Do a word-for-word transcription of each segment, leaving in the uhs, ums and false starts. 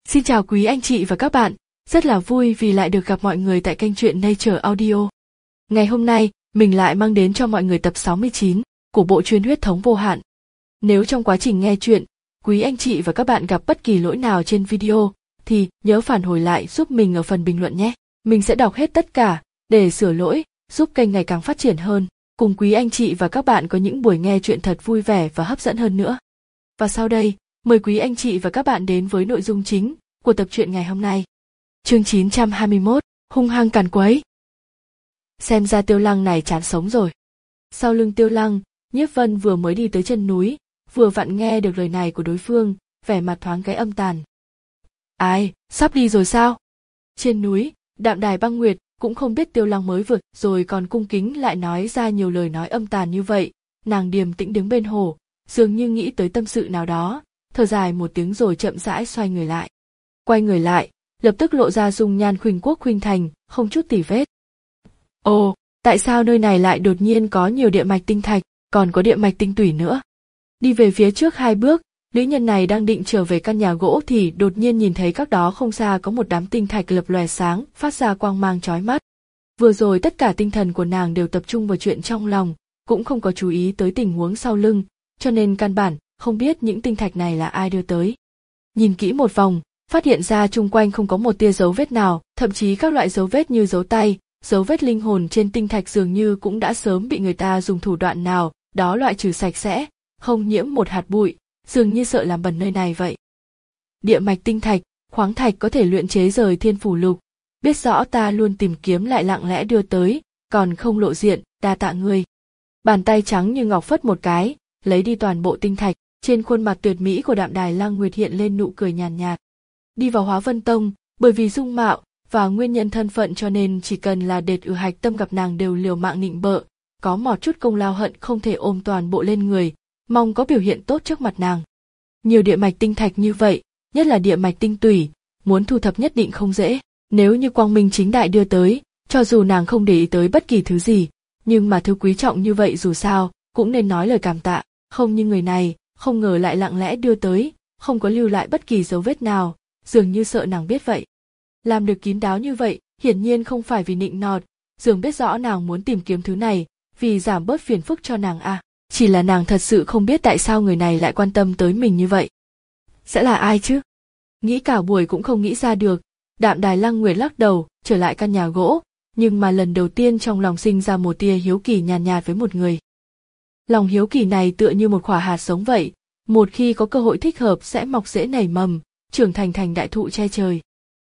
Xin chào quý anh chị và các bạn, rất là vui vì lại được gặp mọi người tại kênh truyện Nature Audio. Ngày hôm nay, mình lại mang đến cho mọi người tập sáu mươi chín của bộ truyện Huyết thống vô hạn. Nếu trong quá trình nghe truyện, quý anh chị và các bạn gặp bất kỳ lỗi nào trên video, thì nhớ phản hồi lại giúp mình ở phần bình luận nhé. Mình sẽ đọc hết tất cả, để sửa lỗi, giúp kênh ngày càng phát triển hơn, cùng quý anh chị và các bạn có những buổi nghe truyện thật vui vẻ và hấp dẫn hơn nữa. Và sau đây, mời quý anh chị và các bạn đến với nội dung chính của tập truyện ngày hôm nay. Chương chín trăm hai mươi mốt, hung hăng càn quấy. Xem ra Tiêu Lăng này chán sống rồi. Sau lưng Tiêu Lăng, Nhiếp Vân vừa mới đi tới chân núi, vừa vặn nghe được lời này của đối phương, vẻ mặt thoáng cái âm tàn. Ai, sắp đi rồi sao? Trên núi, Đạm Đài Băng Nguyệt cũng không biết Tiêu Lăng mới vượt rồi còn cung kính lại nói ra nhiều lời nói âm tàn như vậy. Nàng điềm tĩnh đứng bên hồ, dường như nghĩ tới tâm sự nào đó, thở dài một tiếng rồi chậm rãi xoay người lại. Quay người lại, lập tức lộ ra dung nhan khuynh quốc khuynh thành, không chút tì vết. Ồ, tại sao nơi này lại đột nhiên có nhiều địa mạch tinh thạch, còn có địa mạch tinh tủy nữa? Đi về phía trước hai bước, nữ nhân này đang định trở về căn nhà gỗ thì đột nhiên nhìn thấy cách đó không xa có một đám tinh thạch lập lòe sáng, phát ra quang mang chói mắt. Vừa rồi tất cả tinh thần của nàng đều tập trung vào chuyện trong lòng, cũng không có chú ý tới tình huống sau lưng, cho nên căn bản không biết những tinh thạch này là ai đưa tới. Nhìn kỹ một vòng, phát hiện ra chung quanh không có một tia dấu vết nào, thậm chí các loại dấu vết như dấu tay, dấu vết linh hồn trên tinh thạch dường như cũng đã sớm bị người ta dùng thủ đoạn nào đó loại trừ sạch sẽ, không nhiễm một hạt bụi, dường như sợ làm bẩn nơi này vậy. Địa mạch tinh thạch, khoáng thạch có thể luyện chế rời thiên phủ lục, biết rõ ta luôn tìm kiếm lại lặng lẽ đưa tới, còn không lộ diện, đa tạ ngươi. Bàn tay trắng như ngọc phất một cái, lấy đi toàn bộ tinh thạch, trên khuôn mặt tuyệt mỹ của Đạm Đài Lăng Nguyệt hiện lên nụ cười nhàn nhạt. Đi vào Hóa Vân Tông, bởi vì dung mạo và nguyên nhân thân phận cho nên chỉ cần là Đệt Ử Hạch Tâm gặp nàng đều liều mạng nịnh bợ, có mọt chút công lao hận không thể ôm toàn bộ lên người, mong có biểu hiện tốt trước mặt nàng. Nhiều địa mạch tinh thạch như vậy, nhất là địa mạch tinh tủy, muốn thu thập nhất định không dễ. Nếu như quang minh chính đại đưa tới, cho dù nàng không để ý tới bất kỳ thứ gì, nhưng mà thứ quý trọng như vậy dù sao cũng nên nói lời cảm tạ. Không như người này, không ngờ lại lặng lẽ đưa tới, không có lưu lại bất kỳ dấu vết nào, dường như sợ nàng biết vậy. Làm được kín đáo như vậy, hiển nhiên không phải vì nịnh nọt, dường biết rõ nàng muốn tìm kiếm thứ này, vì giảm bớt phiền phức cho nàng à. Chỉ là nàng thật sự không biết tại sao người này lại quan tâm tới mình như vậy. Sẽ là ai chứ? Nghĩ cả buổi cũng không nghĩ ra được, Đạm Đài Lăng Nguyệt lắc đầu, trở lại căn nhà gỗ, nhưng mà lần đầu tiên trong lòng sinh ra một tia hiếu kỳ nhàn nhạt, nhạt với một người. Lòng hiếu kỳ này tựa như một quả hạt giống vậy, một khi có cơ hội thích hợp sẽ mọc rễ nảy mầm, trưởng thành thành đại thụ che trời.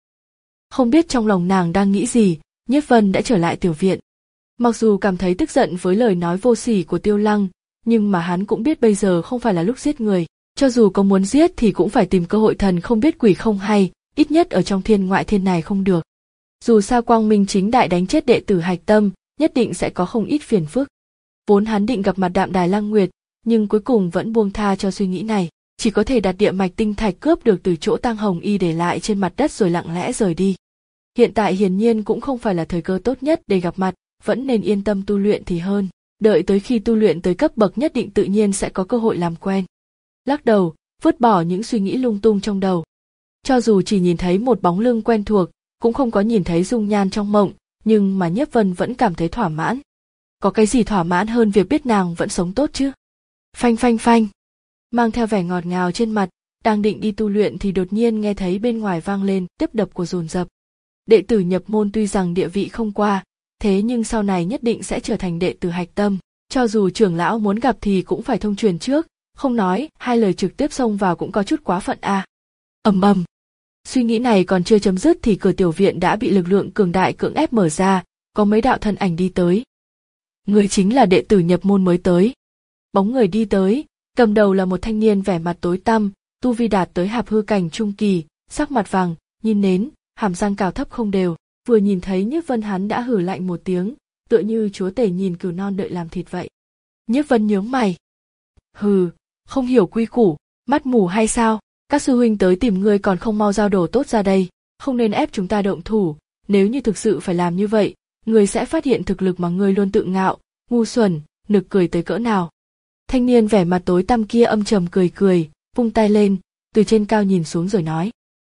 Không biết trong lòng nàng đang nghĩ gì, Nhiếp Vân đã trở lại tiểu viện. Mặc dù cảm thấy tức giận với lời nói vô sỉ của Tiêu Lăng, nhưng mà hắn cũng biết bây giờ không phải là lúc giết người, cho dù có muốn giết thì cũng phải tìm cơ hội thần không biết quỷ không hay, ít nhất ở trong thiên ngoại thiên này không được. Dù sao quang minh chính đại đánh chết đệ tử Hạch Tâm, nhất định sẽ có không ít phiền phức. Vốn hắn định gặp mặt Đạm Đài Lăng Nguyệt, nhưng cuối cùng vẫn buông tha cho suy nghĩ này, chỉ có thể đặt địa mạch tinh thạch cướp được từ chỗ Tang Hồng Y để lại trên mặt đất rồi lặng lẽ rời đi. Hiện tại hiển nhiên cũng không phải là thời cơ tốt nhất để gặp mặt, vẫn nên yên tâm tu luyện thì hơn, đợi tới khi tu luyện tới cấp bậc nhất định tự nhiên sẽ có cơ hội làm quen. Lắc đầu, vứt bỏ những suy nghĩ lung tung trong đầu. Cho dù chỉ nhìn thấy một bóng lưng quen thuộc, cũng không có nhìn thấy dung nhan trong mộng, nhưng mà Nhiếp Vân vẫn cảm thấy thỏa mãn. Có cái gì thỏa mãn hơn việc biết nàng vẫn sống tốt chứ? Phanh phanh phanh. Mang theo vẻ ngọt ngào trên mặt, đang định đi tu luyện thì đột nhiên nghe thấy bên ngoài vang lên tiếp đập của dồn dập. Đệ tử nhập môn tuy rằng địa vị không qua, thế nhưng sau này nhất định sẽ trở thành đệ tử Hạch Tâm. Cho dù trưởng lão muốn gặp thì cũng phải thông truyền trước, không nói, hai lời trực tiếp xông vào cũng có chút quá phận à. Ầm ầm. Suy nghĩ này còn chưa chấm dứt thì cửa tiểu viện đã bị lực lượng cường đại cưỡng ép mở ra, có mấy đạo thân ảnh đi tới. Người chính là đệ tử nhập môn mới tới. Bóng người đi tới, cầm đầu là một thanh niên vẻ mặt tối tăm, tu vi đạt tới hạp hư cảnh trung kỳ, sắc mặt vàng, nhìn nến, hàm răng cao thấp không đều, vừa nhìn thấy Nhiếp Vân hắn đã hử lạnh một tiếng, tựa như chúa tể nhìn cừu non đợi làm thịt vậy. Nhiếp Vân nhướng mày. Hừ, không hiểu quy củ, mắt mù hay sao? Các sư huynh tới tìm ngươi còn không mau giao đồ tốt ra đây, không nên ép chúng ta động thủ, nếu như thực sự phải làm như vậy, ngươi sẽ phát hiện thực lực mà ngươi luôn tự ngạo, ngu xuẩn, nực cười tới cỡ nào. Thanh niên vẻ mặt tối tăm kia âm trầm cười cười, vung tay lên, từ trên cao nhìn xuống rồi nói.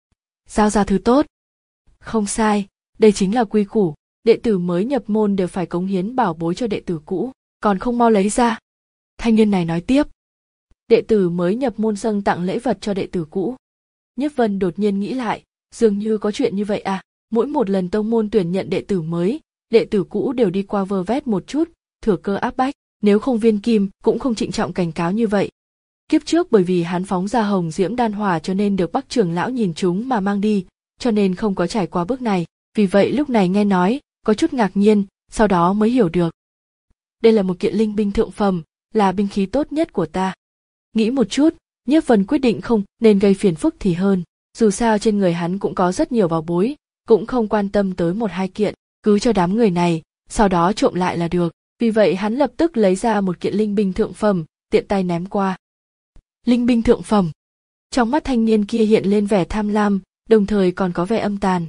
giao ra thứ tốt. Không sai, đây chính là quy củ, đệ tử mới nhập môn đều phải cống hiến bảo bối cho đệ tử cũ, còn không mau lấy ra. Thanh niên này nói tiếp. Đệ tử mới nhập môn dâng tặng lễ vật cho đệ tử cũ. Nhiếp Vân đột nhiên nghĩ lại, dường như có chuyện như vậy à, mỗi một lần tông môn tuyển nhận đệ tử mới, đệ tử cũ đều đi qua vơ vét một chút, thừa cơ áp bách, nếu không Viên Kim cũng không trịnh trọng cảnh cáo như vậy. Kiếp trước bởi vì hắn phóng ra hồng diễm đan hỏa cho nên được Bắc trưởng lão nhìn chúng mà mang đi, cho nên không có trải qua bước này, vì vậy lúc này nghe nói, có chút ngạc nhiên, sau đó mới hiểu được. Đây là một kiện linh binh thượng phẩm, là binh khí tốt nhất của ta. Nghĩ một chút, Nhiếp Vân quyết định không nên gây phiền phức thì hơn, dù sao trên người hắn cũng có rất nhiều bảo bối, cũng không quan tâm tới một hai kiện, cứ cho đám người này, sau đó trộm lại là được. Vì vậy hắn lập tức lấy ra một kiện linh binh thượng phẩm, tiện tay ném qua. Linh binh thượng phẩm. Trong mắt thanh niên kia hiện lên vẻ tham lam, đồng thời còn có vẻ âm tàn.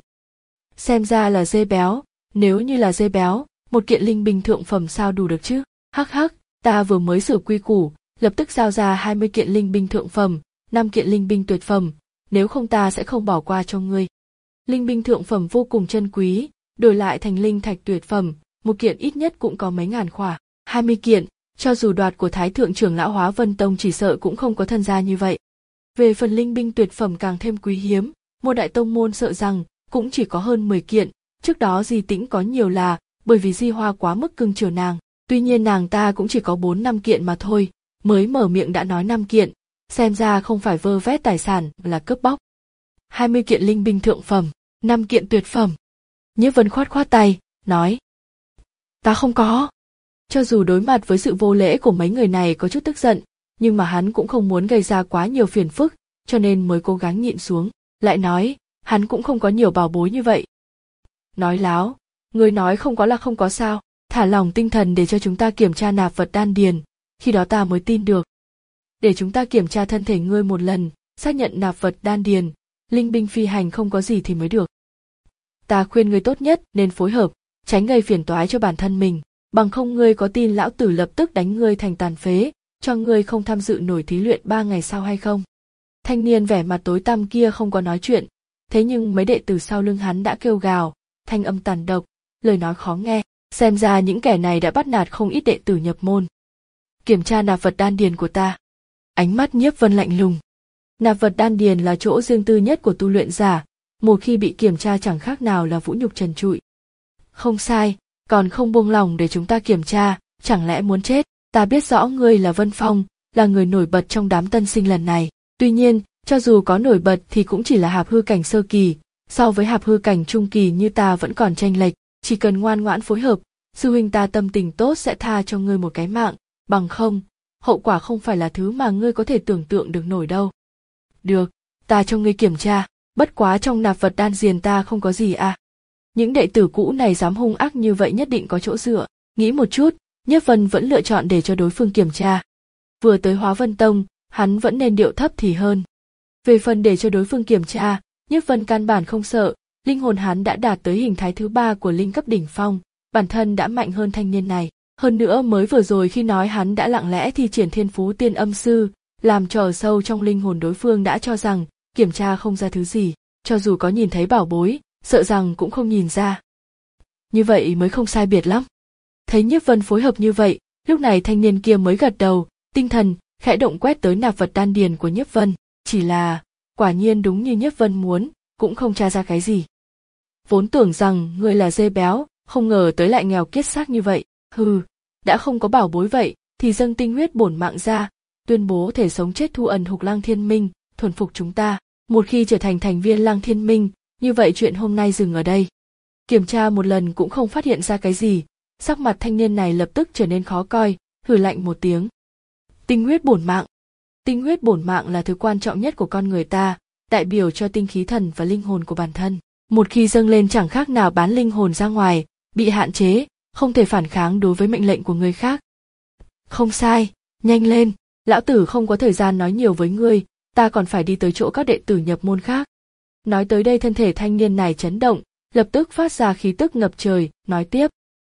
Xem ra là dê béo, nếu như là dê béo, một kiện linh binh thượng phẩm sao đủ được chứ? Hắc hắc, ta vừa mới sửa quy củ, lập tức giao ra hai mươi kiện linh binh thượng phẩm, năm kiện linh binh tuyệt phẩm, nếu không ta sẽ không bỏ qua cho ngươi. Linh binh thượng phẩm vô cùng chân quý, đổi lại thành linh thạch tuyệt phẩm, một kiện ít nhất cũng có mấy ngàn khỏa, hai mươi kiện, cho dù đoạt của Thái thượng trưởng lão Hóa Vân Tông chỉ sợ cũng không có thân gia như vậy. Về phần linh binh tuyệt phẩm càng thêm quý hiếm, một đại tông môn sợ rằng cũng chỉ có hơn mười kiện, trước đó Di Tĩnh có nhiều là bởi vì Di Hoa quá mức cưng chiều nàng, tuy nhiên nàng ta cũng chỉ có bốn năm kiện mà thôi, mới mở miệng đã nói năm kiện, xem ra không phải vơ vét tài sản mà là cướp bóc. hai mươi kiện linh binh thượng phẩm, năm kiện tuyệt phẩm. Nhiếp Vân khoát khoát tay, nói: "Ta không có." Cho dù đối mặt với sự vô lễ của mấy người này có chút tức giận, nhưng mà hắn cũng không muốn gây ra quá nhiều phiền phức, cho nên mới cố gắng nhịn xuống, lại nói, hắn cũng không có nhiều bảo bối như vậy. Nói láo, người nói không có là không có sao, thả lỏng tinh thần để cho chúng ta kiểm tra nạp vật đan điền, khi đó ta mới tin được. Để chúng ta kiểm tra thân thể ngươi một lần, xác nhận nạp vật đan điền, linh binh phi hành không có gì thì mới được. Ta khuyên ngươi tốt nhất nên phối hợp, tránh gây phiền toái cho bản thân mình, bằng không ngươi có tin lão tử lập tức đánh ngươi thành tàn phế, cho ngươi không tham dự nổi thí luyện ba ngày sau hay không? Thanh niên vẻ mặt tối tăm kia không có nói chuyện, thế nhưng mấy đệ tử sau lưng hắn đã kêu gào, thanh âm tàn độc, lời nói khó nghe, xem ra những kẻ này đã bắt nạt không ít đệ tử nhập môn. Kiểm tra nạp vật đan điền của ta. Ánh mắt Nhiếp Vân lạnh lùng. Nạp vật đan điền là chỗ riêng tư nhất của tu luyện giả, một khi bị kiểm tra chẳng khác nào là vũ nhục trần trụi. Không sai, còn không buông lòng để chúng ta kiểm tra, chẳng lẽ muốn chết? Ta biết rõ ngươi là Vân Phong, là người nổi bật trong đám tân sinh lần này. Tuy nhiên, cho dù có nổi bật thì cũng chỉ là hạp hư cảnh sơ kỳ, so với hạp hư cảnh trung kỳ như ta vẫn còn chênh lệch, chỉ cần ngoan ngoãn phối hợp, sư huynh ta tâm tình tốt sẽ tha cho ngươi một cái mạng, bằng không, hậu quả không phải là thứ mà ngươi có thể tưởng tượng được nổi đâu. Được, ta cho ngươi kiểm tra, bất quá trong nạp vật đan điền ta không có gì à. Những đệ tử cũ này dám hung ác như vậy nhất định có chỗ dựa, nghĩ một chút, Nhiếp Vân vẫn lựa chọn để cho đối phương kiểm tra. Vừa tới Hóa Vân Tông, hắn vẫn nên điệu thấp thì hơn. Về phần để cho đối phương kiểm tra, Nhiếp Vân căn bản không sợ, linh hồn hắn đã đạt tới hình thái thứ ba của linh cấp đỉnh phong, bản thân đã mạnh hơn thanh niên này. Hơn nữa mới vừa rồi khi nói hắn đã lặng lẽ thi triển thiên phú tiên âm sư, làm cho ở sâu trong linh hồn đối phương đã cho rằng kiểm tra không ra thứ gì, cho dù có nhìn thấy bảo bối, sợ rằng cũng không nhìn ra. Như vậy mới không sai biệt lắm. Thấy Nhiếp Vân phối hợp như vậy, lúc này thanh niên kia mới gật đầu, tinh thần khẽ động quét tới nạp vật đan điền của Nhiếp Vân, chỉ là, quả nhiên đúng như Nhiếp Vân muốn, cũng không tra ra cái gì. Vốn tưởng rằng ngươi là dê béo, không ngờ tới lại nghèo kiết xác như vậy, hừ, đã không có bảo bối vậy, thì dâng tinh huyết bổn mạng ra, tuyên bố thể sống chết thu ẩn hục Lăng Thiên Minh, thuần phục chúng ta, một khi trở thành thành viên Lăng Thiên Minh, như vậy chuyện hôm nay dừng ở đây. Kiểm tra một lần cũng không phát hiện ra cái gì, sắc mặt thanh niên này lập tức trở nên khó coi, hừ lạnh một tiếng. Tinh huyết bổn mạng. Tinh huyết bổn mạng là thứ quan trọng nhất của con người ta, đại biểu cho tinh khí thần và linh hồn của bản thân. Một khi dâng lên chẳng khác nào bán linh hồn ra ngoài, bị hạn chế, không thể phản kháng đối với mệnh lệnh của người khác. Không sai, nhanh lên, lão tử không có thời gian nói nhiều với ngươi, ta còn phải đi tới chỗ các đệ tử nhập môn khác. Nói tới đây thân thể thanh niên này chấn động, lập tức phát ra khí tức ngập trời, nói tiếp.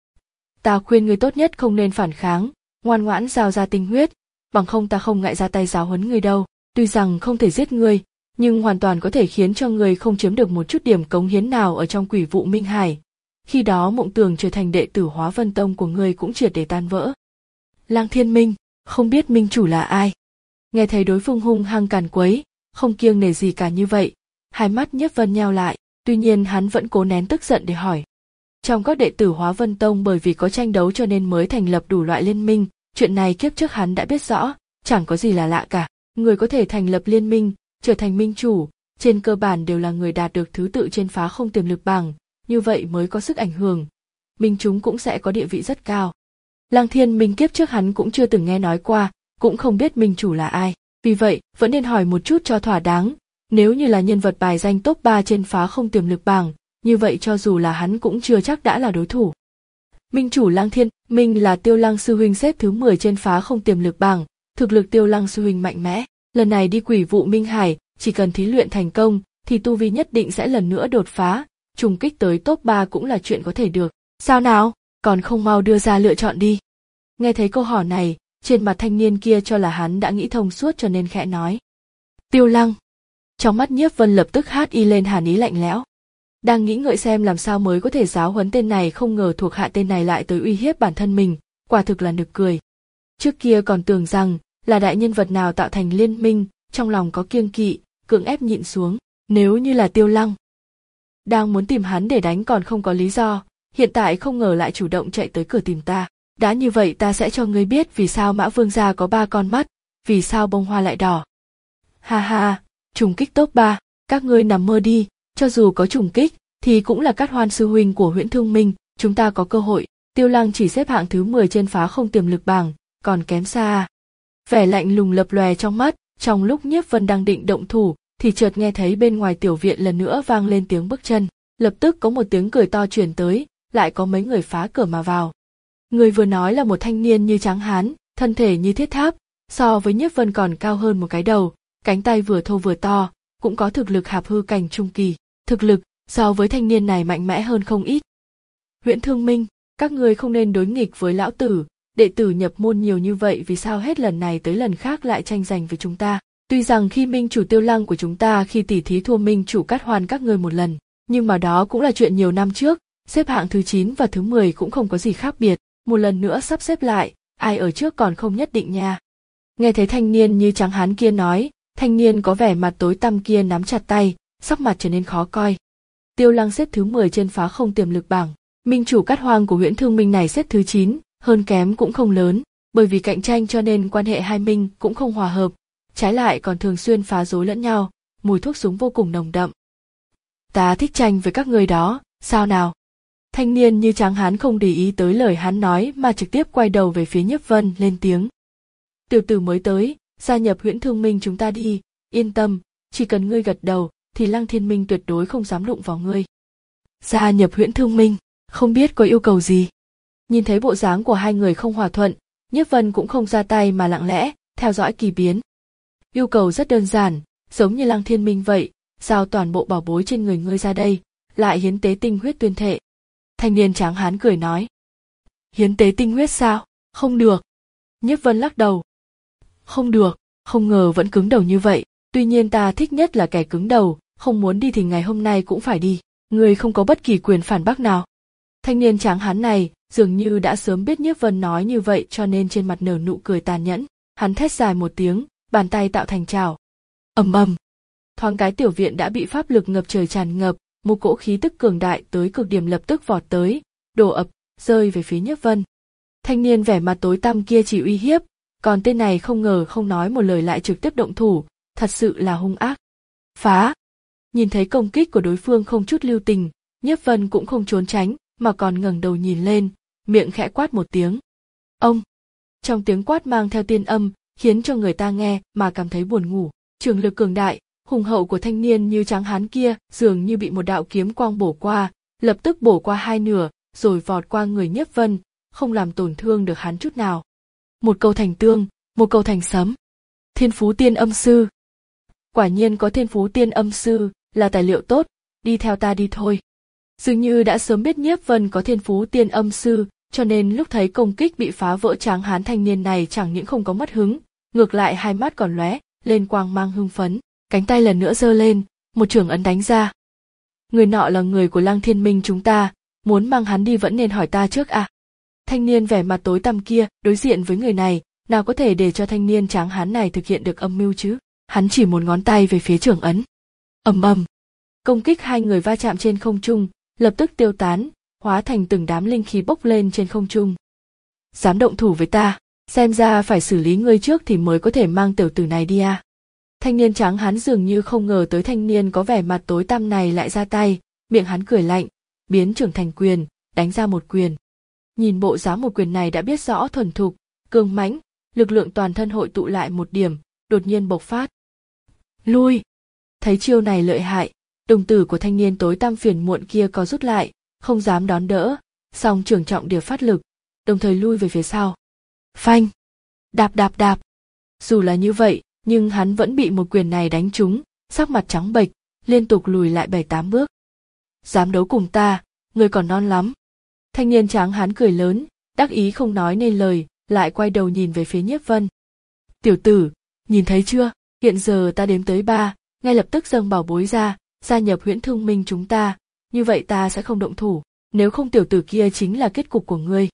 Ta khuyên ngươi tốt nhất không nên phản kháng, ngoan ngoãn giao ra tinh huyết, bằng không ta không ngại ra tay giáo huấn ngươi đâu, tuy rằng không thể giết ngươi, nhưng hoàn toàn có thể khiến cho người không chiếm được một chút điểm cống hiến nào ở trong Quỷ Vụ Minh Hải. Khi đó mộng tưởng trở thành đệ tử Hóa Vân Tông của người cũng triệt để tan vỡ. Lăng Thiên Minh, không biết minh chủ là ai? Nghe thấy đối phương hung hăng càn quấy, không kiêng nể gì cả như vậy, hai mắt Nhiếp Vân nheo lại, tuy nhiên hắn vẫn cố nén tức giận để hỏi. Trong các đệ tử Hóa Vân Tông bởi vì có tranh đấu cho nên mới thành lập đủ loại liên minh, chuyện này kiếp trước hắn đã biết rõ, chẳng có gì là lạ cả. Người có thể thành lập liên minh, trở thành minh chủ, trên cơ bản đều là người đạt được thứ tự trên Phá Không Tiềm Lực bảng, như vậy mới có sức ảnh hưởng. Minh chúng cũng sẽ có địa vị rất cao. Lăng Thiên Minh kiếp trước hắn cũng chưa từng nghe nói qua, cũng không biết minh chủ là ai, vì vậy vẫn nên hỏi một chút cho thỏa đáng. Nếu như là nhân vật bài danh top ba trên Phá Không Tiềm Lực bảng, như vậy cho dù là hắn cũng chưa chắc đã là đối thủ. Minh chủ Lăng Thiên Minh là Tiêu Lăng sư huynh xếp thứ mười trên Phá Không Tiềm Lực bảng, thực lực Tiêu Lăng sư huynh mạnh mẽ, lần này đi Quỷ Vụ Minh Hải, chỉ cần thí luyện thành công thì tu vi nhất định sẽ lần nữa đột phá, trùng kích tới top ba cũng là chuyện có thể được. Sao nào, còn không mau đưa ra lựa chọn đi. Nghe thấy câu hỏi này, trên mặt thanh niên kia cho là hắn đã nghĩ thông suốt cho nên khẽ nói. Tiêu Lăng. Trong mắt Nhiếp Vân lập tức hát y lên hàn ý lạnh lẽo. Đang nghĩ ngợi xem làm sao mới có thể giáo huấn tên này, không ngờ thuộc hạ tên này lại tới uy hiếp bản thân mình, quả thực là nực cười. Trước kia còn tưởng rằng là đại nhân vật nào tạo thành liên minh, trong lòng có kiêng kỵ, cưỡng ép nhịn xuống. Nếu như là Tiêu Lăng đang muốn tìm hắn để đánh còn không có lý do, hiện tại không ngờ lại chủ động chạy tới cửa tìm ta. Đã như vậy ta sẽ cho ngươi biết vì sao Mã Vương gia có ba con mắt, vì sao bông hoa lại đỏ. Ha ha, trùng kích top ba, các ngươi nằm mơ đi, cho dù có trùng kích thì cũng là Cát Hoan sư huynh của Huyễn Thương Minh, chúng ta có cơ hội. Tiêu Lăng chỉ xếp hạng thứ mười trên Phá Không Tiềm Lực bảng, còn kém xa. Vẻ lạnh lùng lập lòe trong mắt, trong lúc Nhiếp Vân đang định động thủ thì chợt nghe thấy bên ngoài tiểu viện lần nữa vang lên tiếng bước chân, lập tức có một tiếng cười to truyền tới, lại có mấy người phá cửa mà vào. Người vừa nói là một thanh niên như tráng hán, thân thể như thiết tháp, so với Nhiếp Vân còn cao hơn một cái đầu, cánh tay vừa thô vừa to, cũng có thực lực hạp hư cảnh trung kỳ, thực lực so với thanh niên này mạnh mẽ hơn không ít. Huyễn Thương Minh, các ngươi không nên đối nghịch với lão tử, đệ tử nhập môn nhiều như vậy vì sao hết lần này tới lần khác lại tranh giành với chúng ta. Tuy rằng khi minh chủ Tiêu Lăng của chúng ta khi tỉ thí thua minh chủ Cát Hoan các ngươi một lần, nhưng mà đó cũng là chuyện nhiều năm trước, xếp hạng thứ chín và thứ mười cũng không có gì khác biệt, một lần nữa sắp xếp lại, ai ở trước còn không nhất định nha. Nghe thấy thanh niên như tráng hán kia nói, thanh niên có vẻ mặt tối tăm kia nắm chặt tay, sắc mặt trở nên khó coi. Tiêu Lăng xếp thứ mười trên Phá Không Tiềm Lực bảng, minh chủ Cát Hoang của Huyễn Thương Minh này xếp thứ chín, hơn kém cũng không lớn, bởi vì cạnh tranh cho nên quan hệ hai minh cũng không hòa hợp, trái lại còn thường xuyên phá rối lẫn nhau, mùi thuốc súng vô cùng nồng đậm. Ta thích tranh với các người đó, sao nào? Thanh niên như tráng hán không để ý tới lời hắn nói mà trực tiếp quay đầu về phía Nhiếp Vân lên tiếng. Tiểu tử mới tới, gia nhập Huyễn Thương Minh chúng ta đi, yên tâm, chỉ cần ngươi gật đầu thì Lăng Thiên Minh tuyệt đối không dám đụng vào ngươi. Gia nhập Huyễn Thương Minh, không biết có yêu cầu gì? Nhìn thấy bộ dáng của hai người không hòa thuận, Nhiếp Vân cũng không ra tay mà lặng lẽ theo dõi kỳ biến. Yêu cầu rất đơn giản, giống như Lăng Thiên Minh vậy, giao toàn bộ bảo bối trên người ngươi ra đây, lại hiến tế tinh huyết tuyên thệ. Thanh niên tráng hán cười nói. Hiến tế tinh huyết sao? Không được. Nhiếp Vân lắc đầu. Không được, không ngờ vẫn cứng đầu như vậy, tuy nhiên ta thích nhất là kẻ cứng đầu, không muốn đi thì ngày hôm nay cũng phải đi, ngươi không có bất kỳ quyền phản bác nào. Thanh niên tráng hán này dường như đã sớm biết Nhiếp Vân nói như vậy cho nên trên mặt nở nụ cười tàn nhẫn, hắn thét dài một tiếng, bàn tay tạo thành chảo. Ầm ầm. Thoáng cái tiểu viện đã bị pháp lực ngập trời tràn ngập, một cỗ khí tức cường đại tới cực điểm lập tức vọt tới, đổ ập, rơi về phía Nhiếp Vân. Thanh niên vẻ mặt tối tăm kia chỉ uy hiếp, còn tên này không ngờ không nói một lời lại trực tiếp động thủ, thật sự là hung ác. Phá! Nhìn thấy công kích của đối phương không chút lưu tình, Nhiếp Vân cũng không trốn tránh, mà còn ngẩng đầu nhìn lên, miệng khẽ quát một tiếng. Ông! Trong tiếng quát mang theo tiên âm, khiến cho người ta nghe mà cảm thấy buồn ngủ. Trường lực cường đại, hùng hậu của thanh niên như tráng hán kia dường như bị một đạo kiếm quang bổ qua, lập tức bổ qua hai nửa, rồi vọt qua người Nhiếp Vân, không làm tổn thương được hắn chút nào. Một câu thành tương, một câu thành sấm. Thiên phú tiên âm sư. Quả nhiên có thiên phú tiên âm sư, là tài liệu tốt, đi theo ta đi thôi. Dường như đã sớm biết Nhiếp Vân có thiên phú tiên âm sư, cho nên lúc thấy công kích bị phá vỡ tráng hán thanh niên này chẳng những không có mất hứng, ngược lại hai mắt còn lóe lên quang mang hưng phấn. cánh tay lần nữa giơ lên, một chưởng ấn đánh ra. Người nọ là người của Lăng Thiên Minh chúng ta, muốn mang hắn đi vẫn nên hỏi ta trước à. Thanh niên vẻ mặt tối tăm kia đối diện với người này, nào có thể để cho thanh niên tráng hán này thực hiện được âm mưu chứ. Hắn chỉ một ngón tay về phía chưởng ấn. Ầm ầm, công kích hai người va chạm trên không trung, lập tức tiêu tán, hóa thành từng đám linh khí bốc lên trên không trung. Dám động thủ với ta, xem ra phải xử lý ngươi trước thì mới có thể mang tiểu tử này đi à. Thanh niên tráng hán dường như không ngờ tới thanh niên có vẻ mặt tối tăm này lại ra tay, miệng hắn cười lạnh, biến trưởng thành quyền, đánh ra một quyền. Nhìn bộ dáng một quyền này đã biết rõ thuần thục, cương mãnh, lực lượng toàn thân hội tụ lại một điểm, đột nhiên bộc phát. Lui! Thấy chiêu này lợi hại, đồng tử của thanh niên tối tăm phiền muộn kia có rút lại, không dám đón đỡ, song trưởng trọng điều phát lực, đồng thời lui về phía sau. Phanh! Đạp đạp đạp! Dù là như vậy, nhưng hắn vẫn bị một quyền này đánh trúng, sắc mặt trắng bệch, liên tục lùi lại bảy tám bước. Dám đấu cùng ta, người còn non lắm. Thanh niên tráng hán cười lớn, đắc ý không nói nên lời, lại quay đầu nhìn về phía Nhiếp Vân. Tiểu tử, nhìn thấy chưa, hiện giờ ta đếm tới ba, ngay lập tức dâng bảo bối ra, gia nhập Huyễn Thương Minh chúng ta, như vậy ta sẽ không động thủ, nếu không tiểu tử kia chính là kết cục của ngươi.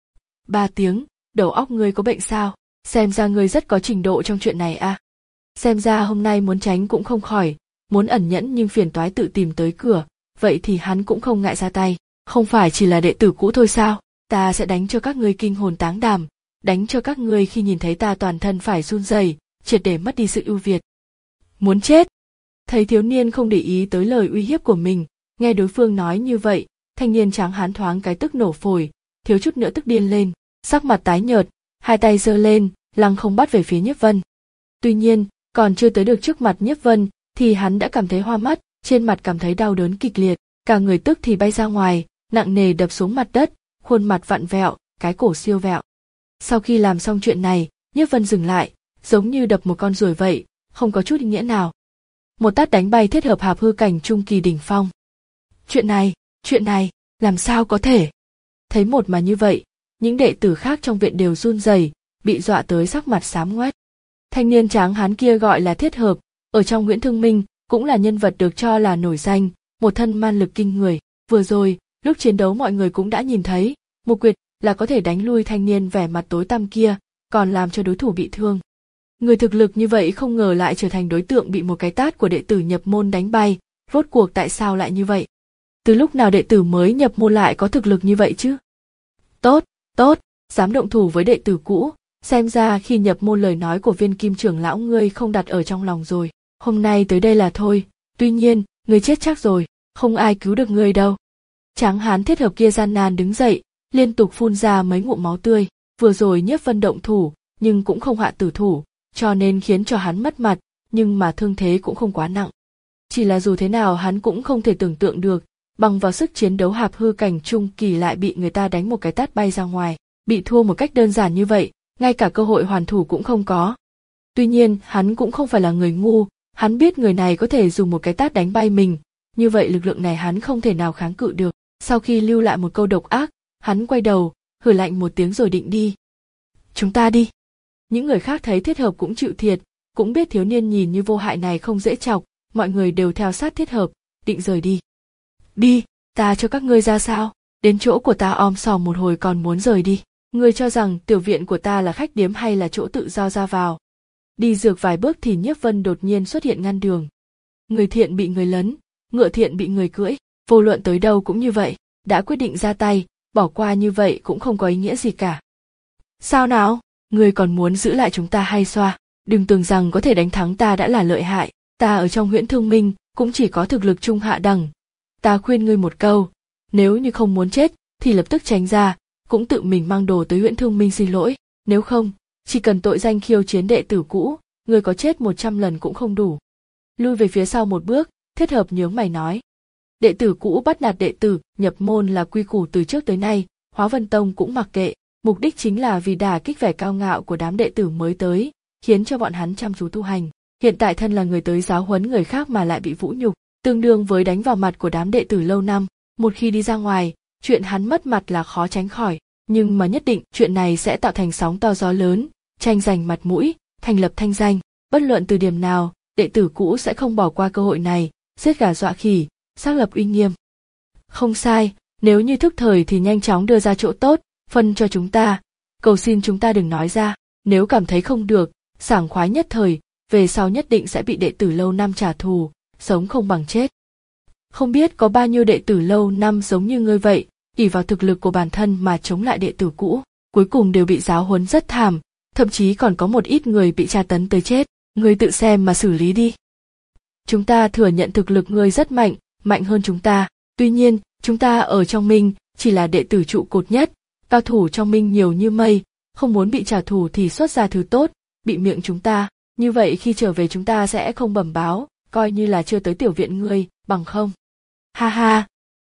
Ba tiếng, đầu óc ngươi có bệnh sao, xem ra ngươi rất có trình độ trong chuyện này à. Xem ra hôm nay muốn tránh cũng không khỏi, muốn ẩn nhẫn nhưng phiền toái tự tìm tới cửa, vậy thì hắn cũng không ngại ra tay, không phải chỉ là đệ tử cũ thôi sao, ta sẽ đánh cho các ngươi kinh hồn táng đảm, đánh cho các ngươi khi nhìn thấy ta toàn thân phải run rẩy, triệt để mất đi sự ưu việt. Muốn chết! Thấy thiếu niên không để ý tới lời uy hiếp của mình, nghe đối phương nói như vậy, thanh niên tráng hán thoáng cái tức nổ phổi, thiếu chút nữa tức điên lên, sắc mặt tái nhợt, hai tay giơ lên, lăng không bắt về phía Nhiếp Vân. Tuy nhiên, còn chưa tới được trước mặt Nhiếp Vân, thì hắn đã cảm thấy hoa mắt, trên mặt cảm thấy đau đớn kịch liệt, cả người tức thì bay ra ngoài, nặng nề đập xuống mặt đất, khuôn mặt vặn vẹo, cái cổ siêu vẹo. Sau khi làm xong chuyện này, Nhiếp Vân dừng lại, giống như đập một con ruồi vậy, không có chút ý nghĩa nào. Một tát đánh bay thiết hợp hạp hư cảnh trung kỳ đỉnh phong. Chuyện này, chuyện này, làm sao có thể? Thấy một mà như vậy, những đệ tử khác trong viện đều run rẩy, bị dọa tới sắc mặt xám ngoét. Thanh niên tráng hán kia gọi là Thiết Hợp, ở trong Huyễn Thương Minh cũng là nhân vật được cho là nổi danh, một thân man lực kinh người. Vừa rồi, lúc chiến đấu mọi người cũng đã nhìn thấy, một quyền là có thể đánh lui thanh niên vẻ mặt tối tăm kia, còn làm cho đối thủ bị thương. Người thực lực như vậy không ngờ lại trở thành đối tượng bị một cái tát của đệ tử nhập môn đánh bay, rốt cuộc tại sao lại như vậy? Từ lúc nào đệ tử mới nhập môn lại có thực lực như vậy chứ? Tốt, tốt, dám động thủ với đệ tử cũ, xem ra khi nhập môn lời nói của Viên Kim trưởng lão ngươi không đặt ở trong lòng rồi, hôm nay tới đây là thôi, tuy nhiên, ngươi chết chắc rồi, không ai cứu được ngươi đâu. Tráng hán Thiết Hợp kia gian nan đứng dậy, liên tục phun ra mấy ngụm máu tươi, vừa rồi Nhiếp Vân động thủ, nhưng cũng không hạ tử thủ, cho nên khiến cho hắn mất mặt, nhưng mà thương thế cũng không quá nặng. Chỉ là dù thế nào hắn cũng không thể tưởng tượng được, bằng vào sức chiến đấu hạp hư cảnh trung kỳ lại bị người ta đánh một cái tát bay ra ngoài, bị thua một cách đơn giản như vậy, ngay cả cơ hội hoàn thủ cũng không có. Tuy nhiên, hắn cũng không phải là người ngu, hắn biết người này có thể dùng một cái tát đánh bay mình, như vậy lực lượng này hắn không thể nào kháng cự được. Sau khi lưu lại một câu độc ác, hắn quay đầu, hừ lạnh một tiếng rồi định đi. Chúng ta đi. Những người khác thấy Thiết Hợp cũng chịu thiệt, cũng biết thiếu niên nhìn như vô hại này không dễ chọc, mọi người đều theo sát Thiết Hợp, định rời đi. Đi, ta cho các ngươi ra sao, đến chỗ của ta om sòm một hồi còn muốn rời đi. Ngươi cho rằng tiểu viện của ta là khách điếm hay là chỗ tự do ra vào. Đi dược vài bước thì Nhiếp Vân đột nhiên xuất hiện ngăn đường. Người thiện bị người lấn, ngựa thiện bị người cưỡi, vô luận tới đâu cũng như vậy, đã quyết định ra tay, bỏ qua như vậy cũng không có ý nghĩa gì cả. Sao nào, ngươi còn muốn giữ lại chúng ta hay xoa, đừng tưởng rằng có thể đánh thắng ta đã là lợi hại, ta ở trong Huyễn Thương Minh cũng chỉ có thực lực trung hạ đẳng. Ta khuyên ngươi một câu, nếu như không muốn chết thì lập tức tránh ra, cũng tự mình mang đồ tới Huyễn Thương Minh xin lỗi, nếu không, chỉ cần tội danh khiêu chiến đệ tử cũ, ngươi có chết một trăm lần cũng không đủ. Lui về phía sau một bước, Thiết Hợp nhướng mày nói. Đệ tử cũ bắt nạt đệ tử, nhập môn là quy củ từ trước tới nay, Hóa Vân Tông cũng mặc kệ, mục đích chính là vì đả kích vẻ cao ngạo của đám đệ tử mới tới, khiến cho bọn hắn chăm chú tu hành. Hiện tại thân là người tới giáo huấn người khác mà lại bị vũ nhục, tương đương với đánh vào mặt của đám đệ tử lâu năm, một khi đi ra ngoài, chuyện hắn mất mặt là khó tránh khỏi, nhưng mà nhất định chuyện này sẽ tạo thành sóng to gió lớn, tranh giành mặt mũi, thành lập thanh danh, bất luận từ điểm nào, đệ tử cũ sẽ không bỏ qua cơ hội này, giết gà dọa khỉ, xác lập uy nghiêm. Không sai, nếu như thức thời thì nhanh chóng đưa ra chỗ tốt, phân cho chúng ta, cầu xin chúng ta đừng nói ra, nếu cảm thấy không được, sảng khoái nhất thời, về sau nhất định sẽ bị đệ tử lâu năm trả thù, sống không bằng chết. Không biết có bao nhiêu đệ tử lâu năm giống như ngươi vậy, ỷ vào thực lực của bản thân mà chống lại đệ tử cũ, cuối cùng đều bị giáo huấn rất thảm, thậm chí còn có một ít người bị tra tấn tới chết, ngươi tự xem mà xử lý đi. Chúng ta thừa nhận thực lực ngươi rất mạnh, mạnh hơn chúng ta, tuy nhiên, chúng ta ở trong Minh chỉ là đệ tử trụ cột nhất, cao thủ trong Minh nhiều như mây, không muốn bị trả thù thì xuất ra thứ tốt, bị miệng chúng ta, như vậy khi trở về chúng ta sẽ không bẩm báo, coi như là chưa tới tiểu viện ngươi, bằng không. Ha ha.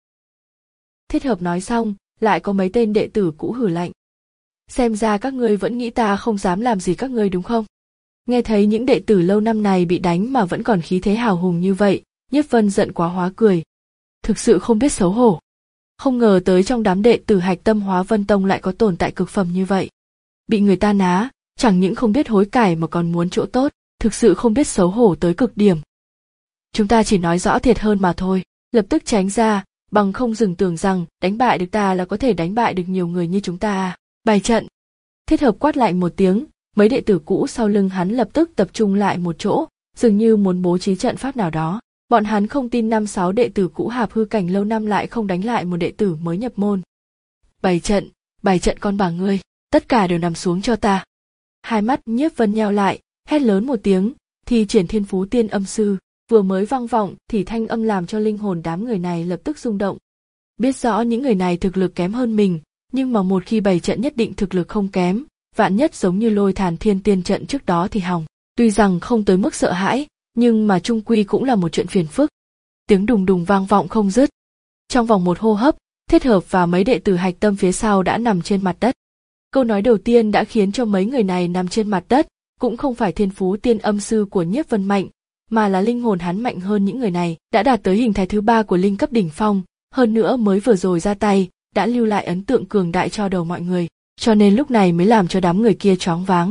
Thiết Hợp nói xong, lại có mấy tên đệ tử cũ hử lạnh. Xem ra các ngươi vẫn nghĩ ta không dám làm gì các ngươi đúng không? Nghe thấy những đệ tử lâu năm này bị đánh mà vẫn còn khí thế hào hùng như vậy, Nhiếp Vân giận quá hóa cười. Thực sự không biết xấu hổ. Không ngờ tới trong đám đệ tử Hạch Tâm Hóa Vân Tông lại có tồn tại cực phẩm như vậy. Bị người ta ná, chẳng những không biết hối cải mà còn muốn chỗ tốt, thực sự không biết xấu hổ tới cực điểm. Chúng ta chỉ nói rõ thiệt hơn mà thôi, lập tức tránh ra, bằng không dừng tưởng rằng đánh bại được ta là có thể đánh bại được nhiều người như chúng ta à. Bày trận. Thiết Hợp quát lạnh một tiếng, mấy đệ tử cũ sau lưng hắn lập tức tập trung lại một chỗ, dường như muốn bố trí trận pháp nào đó. Bọn hắn không tin năm sáu đệ tử cũ hạp hư cảnh lâu năm lại không đánh lại một đệ tử mới nhập môn. Bày trận, bày trận con bà ngươi, tất cả đều nằm xuống cho ta. Hai mắt Nhiếp Vân nheo lại, hét lớn một tiếng, thì triển thiên phú tiên âm sư, vừa mới vang vọng thì thanh âm làm cho linh hồn đám người này lập tức rung động. Biết rõ những người này thực lực kém hơn mình, nhưng mà một khi bày trận nhất định thực lực không kém, vạn nhất giống như Lôi Thàn Thiên Tiên trận trước đó thì hỏng. Tuy rằng không tới mức sợ hãi, nhưng mà chung quy cũng là một chuyện phiền phức. Tiếng đùng đùng vang vọng không dứt. Trong vòng một hô hấp, Thiết Hợp và mấy đệ tử Hạch Tâm phía sau đã nằm trên mặt đất. Câu nói đầu tiên đã khiến cho mấy người này nằm trên mặt đất, cũng không phải thiên phú tiên âm sư của Nhiếp Vân mạnh, mà là linh hồn hắn mạnh hơn những người này, đã đạt tới hình thái thứ ba của linh cấp đỉnh phong, hơn nữa mới vừa rồi ra tay, đã lưu lại ấn tượng cường đại cho đầu mọi người, cho nên lúc này mới làm cho đám người kia choáng váng.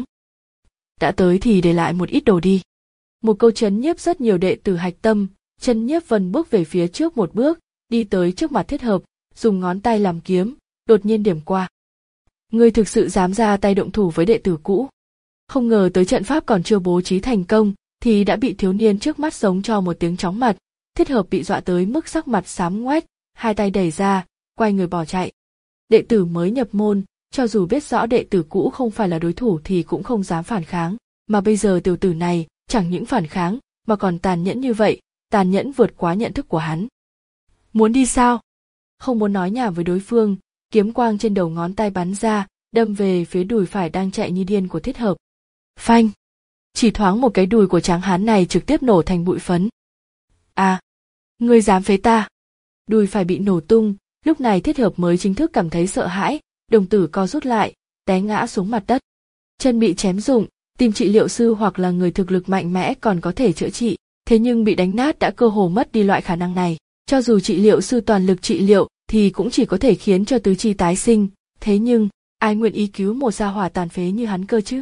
Đã tới thì để lại một ít đồ đi. Một câu chấn nhiếp rất nhiều đệ tử Hạch Tâm, chân Nhiếp Vân bước về phía trước một bước, đi tới trước mặt Thiết Hợp, dùng ngón tay làm kiếm, đột nhiên điểm qua. Ngươi thực sự dám ra tay động thủ với đệ tử cũ? Không ngờ tới trận pháp còn chưa bố trí thành công, thì đã bị thiếu niên trước mắt giống cho một tiếng chóng mặt. Thiết Hợp bị dọa tới mức sắc mặt xám ngoét, hai tay đẩy ra, quay người bỏ chạy. Đệ tử mới nhập môn, cho dù biết rõ đệ tử cũ không phải là đối thủ thì cũng không dám phản kháng, mà bây giờ tiểu tử này chẳng những phản kháng mà còn tàn nhẫn như vậy, tàn nhẫn vượt quá nhận thức của hắn. Muốn đi sao? Không muốn nói nhảm với đối phương, kiếm quang trên đầu ngón tay bắn ra, đâm về phía đùi phải đang chạy như điên của Thiết Hợp. Phanh! Chỉ thoáng một cái đùi của tráng hán này trực tiếp nổ thành bụi phấn. À! Ngươi dám phế ta! Đùi phải bị nổ tung, lúc này Thiết Hợp mới chính thức cảm thấy sợ hãi, đồng tử co rút lại, té ngã xuống mặt đất. Chân bị chém rụng, tìm trị liệu sư hoặc là người thực lực mạnh mẽ còn có thể chữa trị, thế nhưng bị đánh nát đã cơ hồ mất đi loại khả năng này. Cho dù trị liệu sư toàn lực trị liệu thì cũng chỉ có thể khiến cho tứ chi tái sinh, thế nhưng ai nguyện ý cứu một gia hỏa tàn phế như hắn cơ chứ?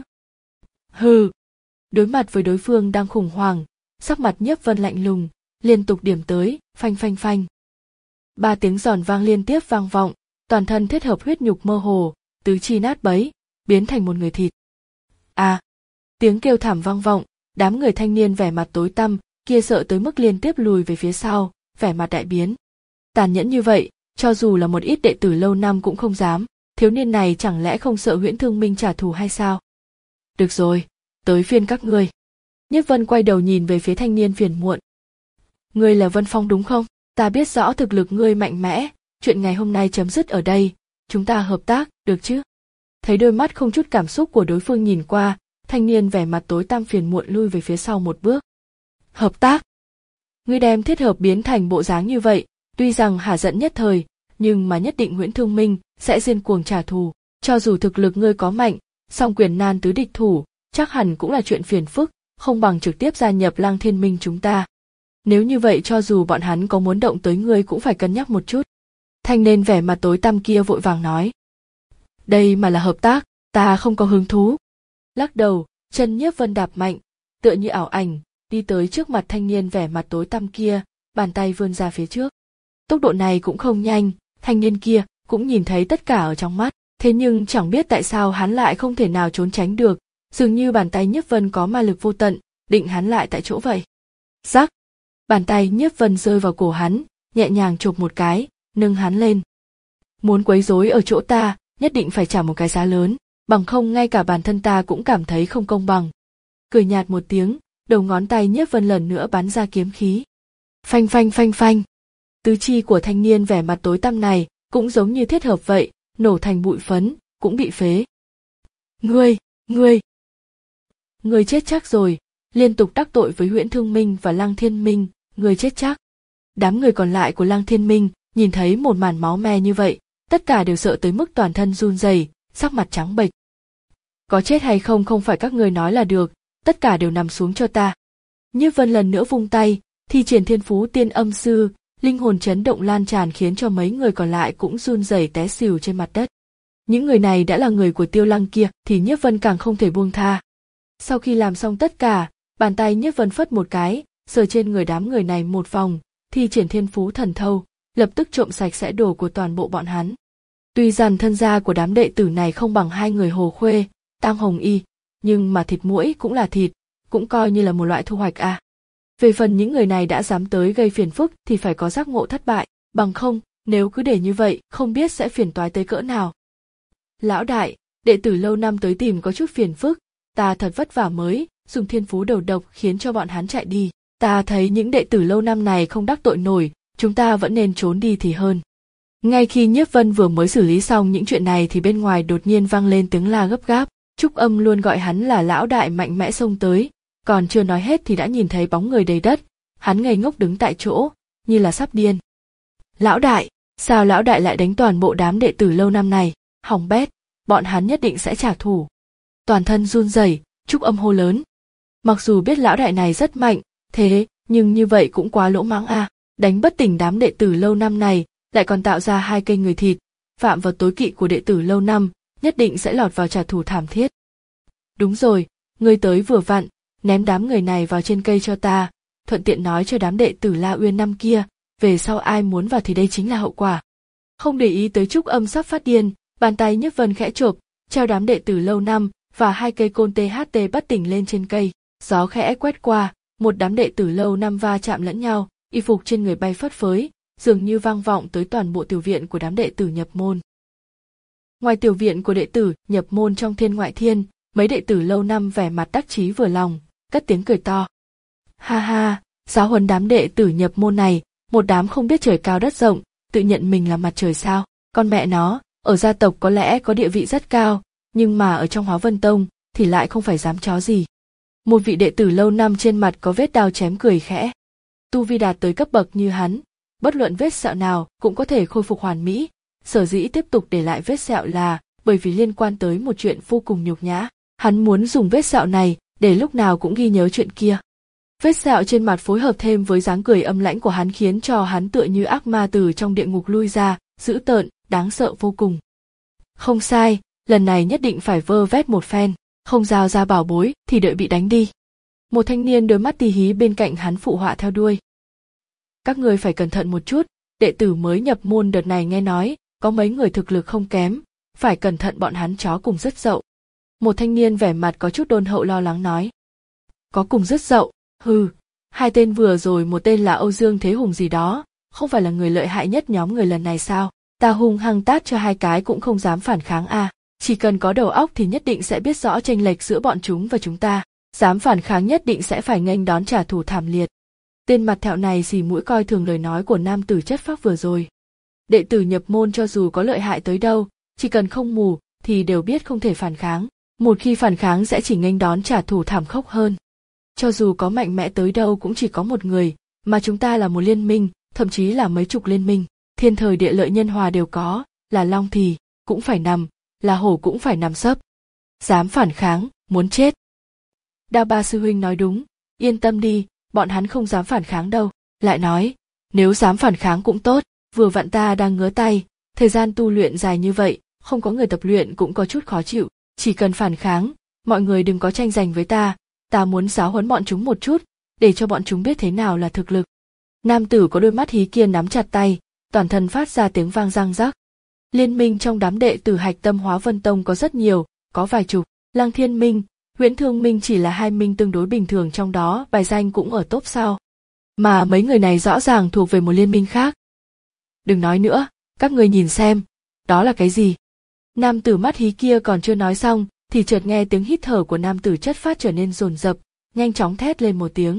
Hừ! Đối mặt với đối phương đang khủng hoảng, sắc mặt Nhiếp Vân lạnh lùng, liên tục điểm tới, phanh phanh phanh. Ba tiếng giòn vang liên tiếp vang vọng, toàn thân Thiết Hợp huyết nhục mơ hồ, tứ chi nát bấy, biến thành một người thịt. À! Tiếng kêu thảm vang vọng, đám người thanh niên vẻ mặt tối tăm kia sợ tới mức liên tiếp lùi về phía sau, vẻ mặt đại biến. Tàn nhẫn như vậy, cho dù là một ít đệ tử lâu năm cũng không dám, thiếu niên này chẳng lẽ không sợ Huyễn Thương Minh trả thù hay sao? Được rồi, tới phiên các ngươi. Nhiếp Vân quay đầu nhìn về phía thanh niên phiền muộn. Ngươi là Vân Phong đúng không? Ta biết rõ thực lực ngươi mạnh mẽ, chuyện ngày hôm nay chấm dứt ở đây, chúng ta hợp tác, được chứ? Thấy đôi mắt không chút cảm xúc của đối phương nhìn qua, thanh niên vẻ mặt tối tăm phiền muộn lui về phía sau một bước. Hợp tác? Ngươi đem Thiết Hợp biến thành bộ dáng như vậy, tuy rằng hả giận nhất thời, nhưng mà nhất định Huyễn Thương Minh sẽ điên cuồng trả thù, cho dù thực lực ngươi có mạnh, song quyền nan tứ địch thủ, chắc hẳn cũng là chuyện phiền phức, không bằng trực tiếp gia nhập Lăng Thiên Minh chúng ta. Nếu như vậy cho dù bọn hắn có muốn động tới ngươi cũng phải cân nhắc một chút. Thanh niên vẻ mặt tối tăm kia vội vàng nói. Đây mà là hợp tác, ta không có hứng thú. Lắc đầu, chân Nhiếp Vân đạp mạnh, tựa như ảo ảnh, đi tới trước mặt thanh niên vẻ mặt tối tăm kia, bàn tay vươn ra phía trước. Tốc độ này cũng không nhanh, thanh niên kia cũng nhìn thấy tất cả ở trong mắt, thế nhưng chẳng biết tại sao hắn lại không thể nào trốn tránh được, dường như bàn tay Nhiếp Vân có ma lực vô tận, định hắn lại tại chỗ vậy. Rắc, bàn tay Nhiếp Vân rơi vào cổ hắn, nhẹ nhàng chộp một cái, nâng hắn lên. Muốn quấy rối ở chỗ ta, nhất định phải trả một cái giá lớn, bằng không ngay cả bản thân ta cũng cảm thấy không công bằng. Cười nhạt một tiếng, đầu ngón tay Nhiếp Vân lần nữa bắn ra kiếm khí. Phanh phanh phanh phanh. Tứ chi của thanh niên vẻ mặt tối tăm này cũng giống như thiết hợp vậy, nổ thành bụi phấn, cũng bị phế. Ngươi, ngươi, ngươi chết chắc rồi, liên tục đắc tội với Huyễn Thương Minh và Lăng Thiên Minh, ngươi chết chắc. Đám người còn lại của Lăng Thiên Minh nhìn thấy một màn máu me như vậy, tất cả đều sợ tới mức toàn thân run rẩy, sắc mặt trắng bệch. Có chết hay không không phải các ngươi nói là được, tất cả đều nằm xuống cho ta. Nhiếp Vân lần nữa vung tay, thi triển thiên phú tiên âm sư, linh hồn chấn động lan tràn khiến cho mấy người còn lại cũng run rẩy té xỉu trên mặt đất. Những người này đã là người của Tiêu Lăng kia thì Nhiếp Vân càng không thể buông tha. Sau khi làm xong tất cả, bàn tay Nhiếp Vân phất một cái, sờ trên người đám người này một vòng, thi triển thiên phú thần thâu, lập tức trộm sạch sẽ đồ của toàn bộ bọn hắn. Tuy rằng thân gia của đám đệ tử này không bằng hai người Hồ Khuê, Tam Hồng Y, nhưng mà thịt muỗi cũng là thịt, cũng coi như là một loại thu hoạch à. Về phần những người này đã dám tới gây phiền phức thì phải có giác ngộ thất bại, bằng không, nếu cứ để như vậy, không biết sẽ phiền toái tới cỡ nào. Lão đại, đệ tử lâu năm tới tìm có chút phiền phức, ta thật vất vả mới dùng thiên phú đầu độc khiến cho bọn hắn chạy đi. Ta thấy những đệ tử lâu năm này không đắc tội nổi, chúng ta vẫn nên trốn đi thì hơn. Ngay khi Nhiếp Vân vừa mới xử lý xong những chuyện này thì bên ngoài đột nhiên vang lên tiếng la gấp gáp, Trúc Âm luôn gọi hắn là lão đại mạnh mẽ xông tới, còn chưa nói hết thì đã nhìn thấy bóng người đầy đất, hắn ngây ngốc đứng tại chỗ, như là sắp điên. Lão đại, sao lão đại lại đánh toàn bộ đám đệ tử lâu năm này, hỏng bét, bọn hắn nhất định sẽ trả thù. Toàn thân run rẩy, Trúc Âm hô lớn. Mặc dù biết lão đại này rất mạnh, thế nhưng như vậy cũng quá lỗ mãng à, đánh bất tỉnh đám đệ tử lâu năm này, lại còn tạo ra hai cây người thịt, phạm vào tối kỵ của đệ tử lâu năm, nhất định sẽ lọt vào trả thù thảm thiết. Đúng rồi, ngươi tới vừa vặn, ném đám người này vào trên cây cho ta, thuận tiện nói cho đám đệ tử La Uyên năm kia, về sau ai muốn vào thì đây chính là hậu quả. Không để ý tới Trúc Âm sắp phát điên, bàn tay Nhiếp Vân khẽ chộp, treo đám đệ tử lâu năm và hai cây côn tê hát tê bất tỉnh lên trên cây, gió khẽ quét qua, một đám đệ tử lâu năm va chạm lẫn nhau, y phục trên người bay phất phới, dường như vang vọng tới toàn bộ tiểu viện của đám đệ tử nhập môn. Ngoài tiểu viện của đệ tử nhập môn trong Thiên Ngoại Thiên, mấy đệ tử lâu năm vẻ mặt đắc chí vừa lòng, cất tiếng cười to. Ha ha, giáo huấn đám đệ tử nhập môn này, một đám không biết trời cao đất rộng, tự nhận mình là mặt trời sao, con mẹ nó, ở gia tộc có lẽ có địa vị rất cao, nhưng mà ở trong Hóa Vân Tông thì lại không phải dám chó gì. Một vị đệ tử lâu năm trên mặt có vết đao chém cười khẽ. Tu vi đạt tới cấp bậc như hắn, bất luận vết sẹo nào cũng có thể khôi phục hoàn mỹ, sở dĩ tiếp tục để lại vết sẹo là bởi vì liên quan tới một chuyện vô cùng nhục nhã, hắn muốn dùng vết sẹo này để lúc nào cũng ghi nhớ chuyện kia. Vết sẹo trên mặt phối hợp thêm với dáng cười âm lãnh của hắn khiến cho hắn tựa như ác ma từ trong địa ngục lui ra, dữ tợn, đáng sợ vô cùng. Không sai, lần này nhất định phải vơ vét một phen, không giao ra bảo bối thì đợi bị đánh đi. Một thanh niên đôi mắt tí hí bên cạnh hắn phụ họa theo đuôi. Các ngươi phải cẩn thận một chút, đệ tử mới nhập môn đợt này nghe nói, có mấy người thực lực không kém, phải cẩn thận bọn hắn chó cùng rất dậu. Một thanh niên vẻ mặt có chút đôn hậu lo lắng nói. Có cùng rất dậu, hừ, hai tên vừa rồi một tên là Âu Dương Thế Hùng gì đó, không phải là người lợi hại nhất nhóm người lần này sao, ta hung hăng tát cho hai cái cũng không dám phản kháng à, chỉ cần có đầu óc thì nhất định sẽ biết rõ chênh lệch giữa bọn chúng và chúng ta, dám phản kháng nhất định sẽ phải nghênh đón trả thù thảm liệt. Tên mặt thẹo này xì mũi coi thường lời nói của nam tử chất phác vừa rồi. Đệ tử nhập môn cho dù có lợi hại tới đâu, chỉ cần không mù thì đều biết không thể phản kháng, một khi phản kháng sẽ chỉ nghênh đón trả thù thảm khốc hơn. Cho dù có mạnh mẽ tới đâu cũng chỉ có một người, mà chúng ta là một liên minh, thậm chí là mấy chục liên minh, thiên thời địa lợi nhân hòa đều có, là long thì cũng phải nằm, là hổ cũng phải nằm sấp. Dám phản kháng, muốn chết. Đao Ba sư huynh nói đúng, yên tâm đi, bọn hắn không dám phản kháng đâu. Lại nói, nếu dám phản kháng cũng tốt, vừa vặn ta đang ngứa tay, thời gian tu luyện dài như vậy, không có người tập luyện cũng có chút khó chịu, chỉ cần phản kháng, mọi người đừng có tranh giành với ta, ta muốn giáo huấn bọn chúng một chút, để cho bọn chúng biết thế nào là thực lực. Nam tử có đôi mắt hí kia nắm chặt tay, toàn thân phát ra tiếng vang răng rắc. Liên minh trong đám đệ tử Hạch Tâm Hóa Vân Tông có rất nhiều, có vài chục. Lăng Thiên Minh, Huyễn Thương Minh chỉ là hai minh tương đối bình thường, trong đó bài danh cũng ở top sau. Mà mấy người này rõ ràng thuộc về một liên minh khác. Đừng nói nữa, các người nhìn xem, đó là cái gì? Nam tử mắt hí kia còn chưa nói xong, thì chợt nghe tiếng hít thở của nam tử chất phát trở nên dồn dập, nhanh chóng thét lên một tiếng.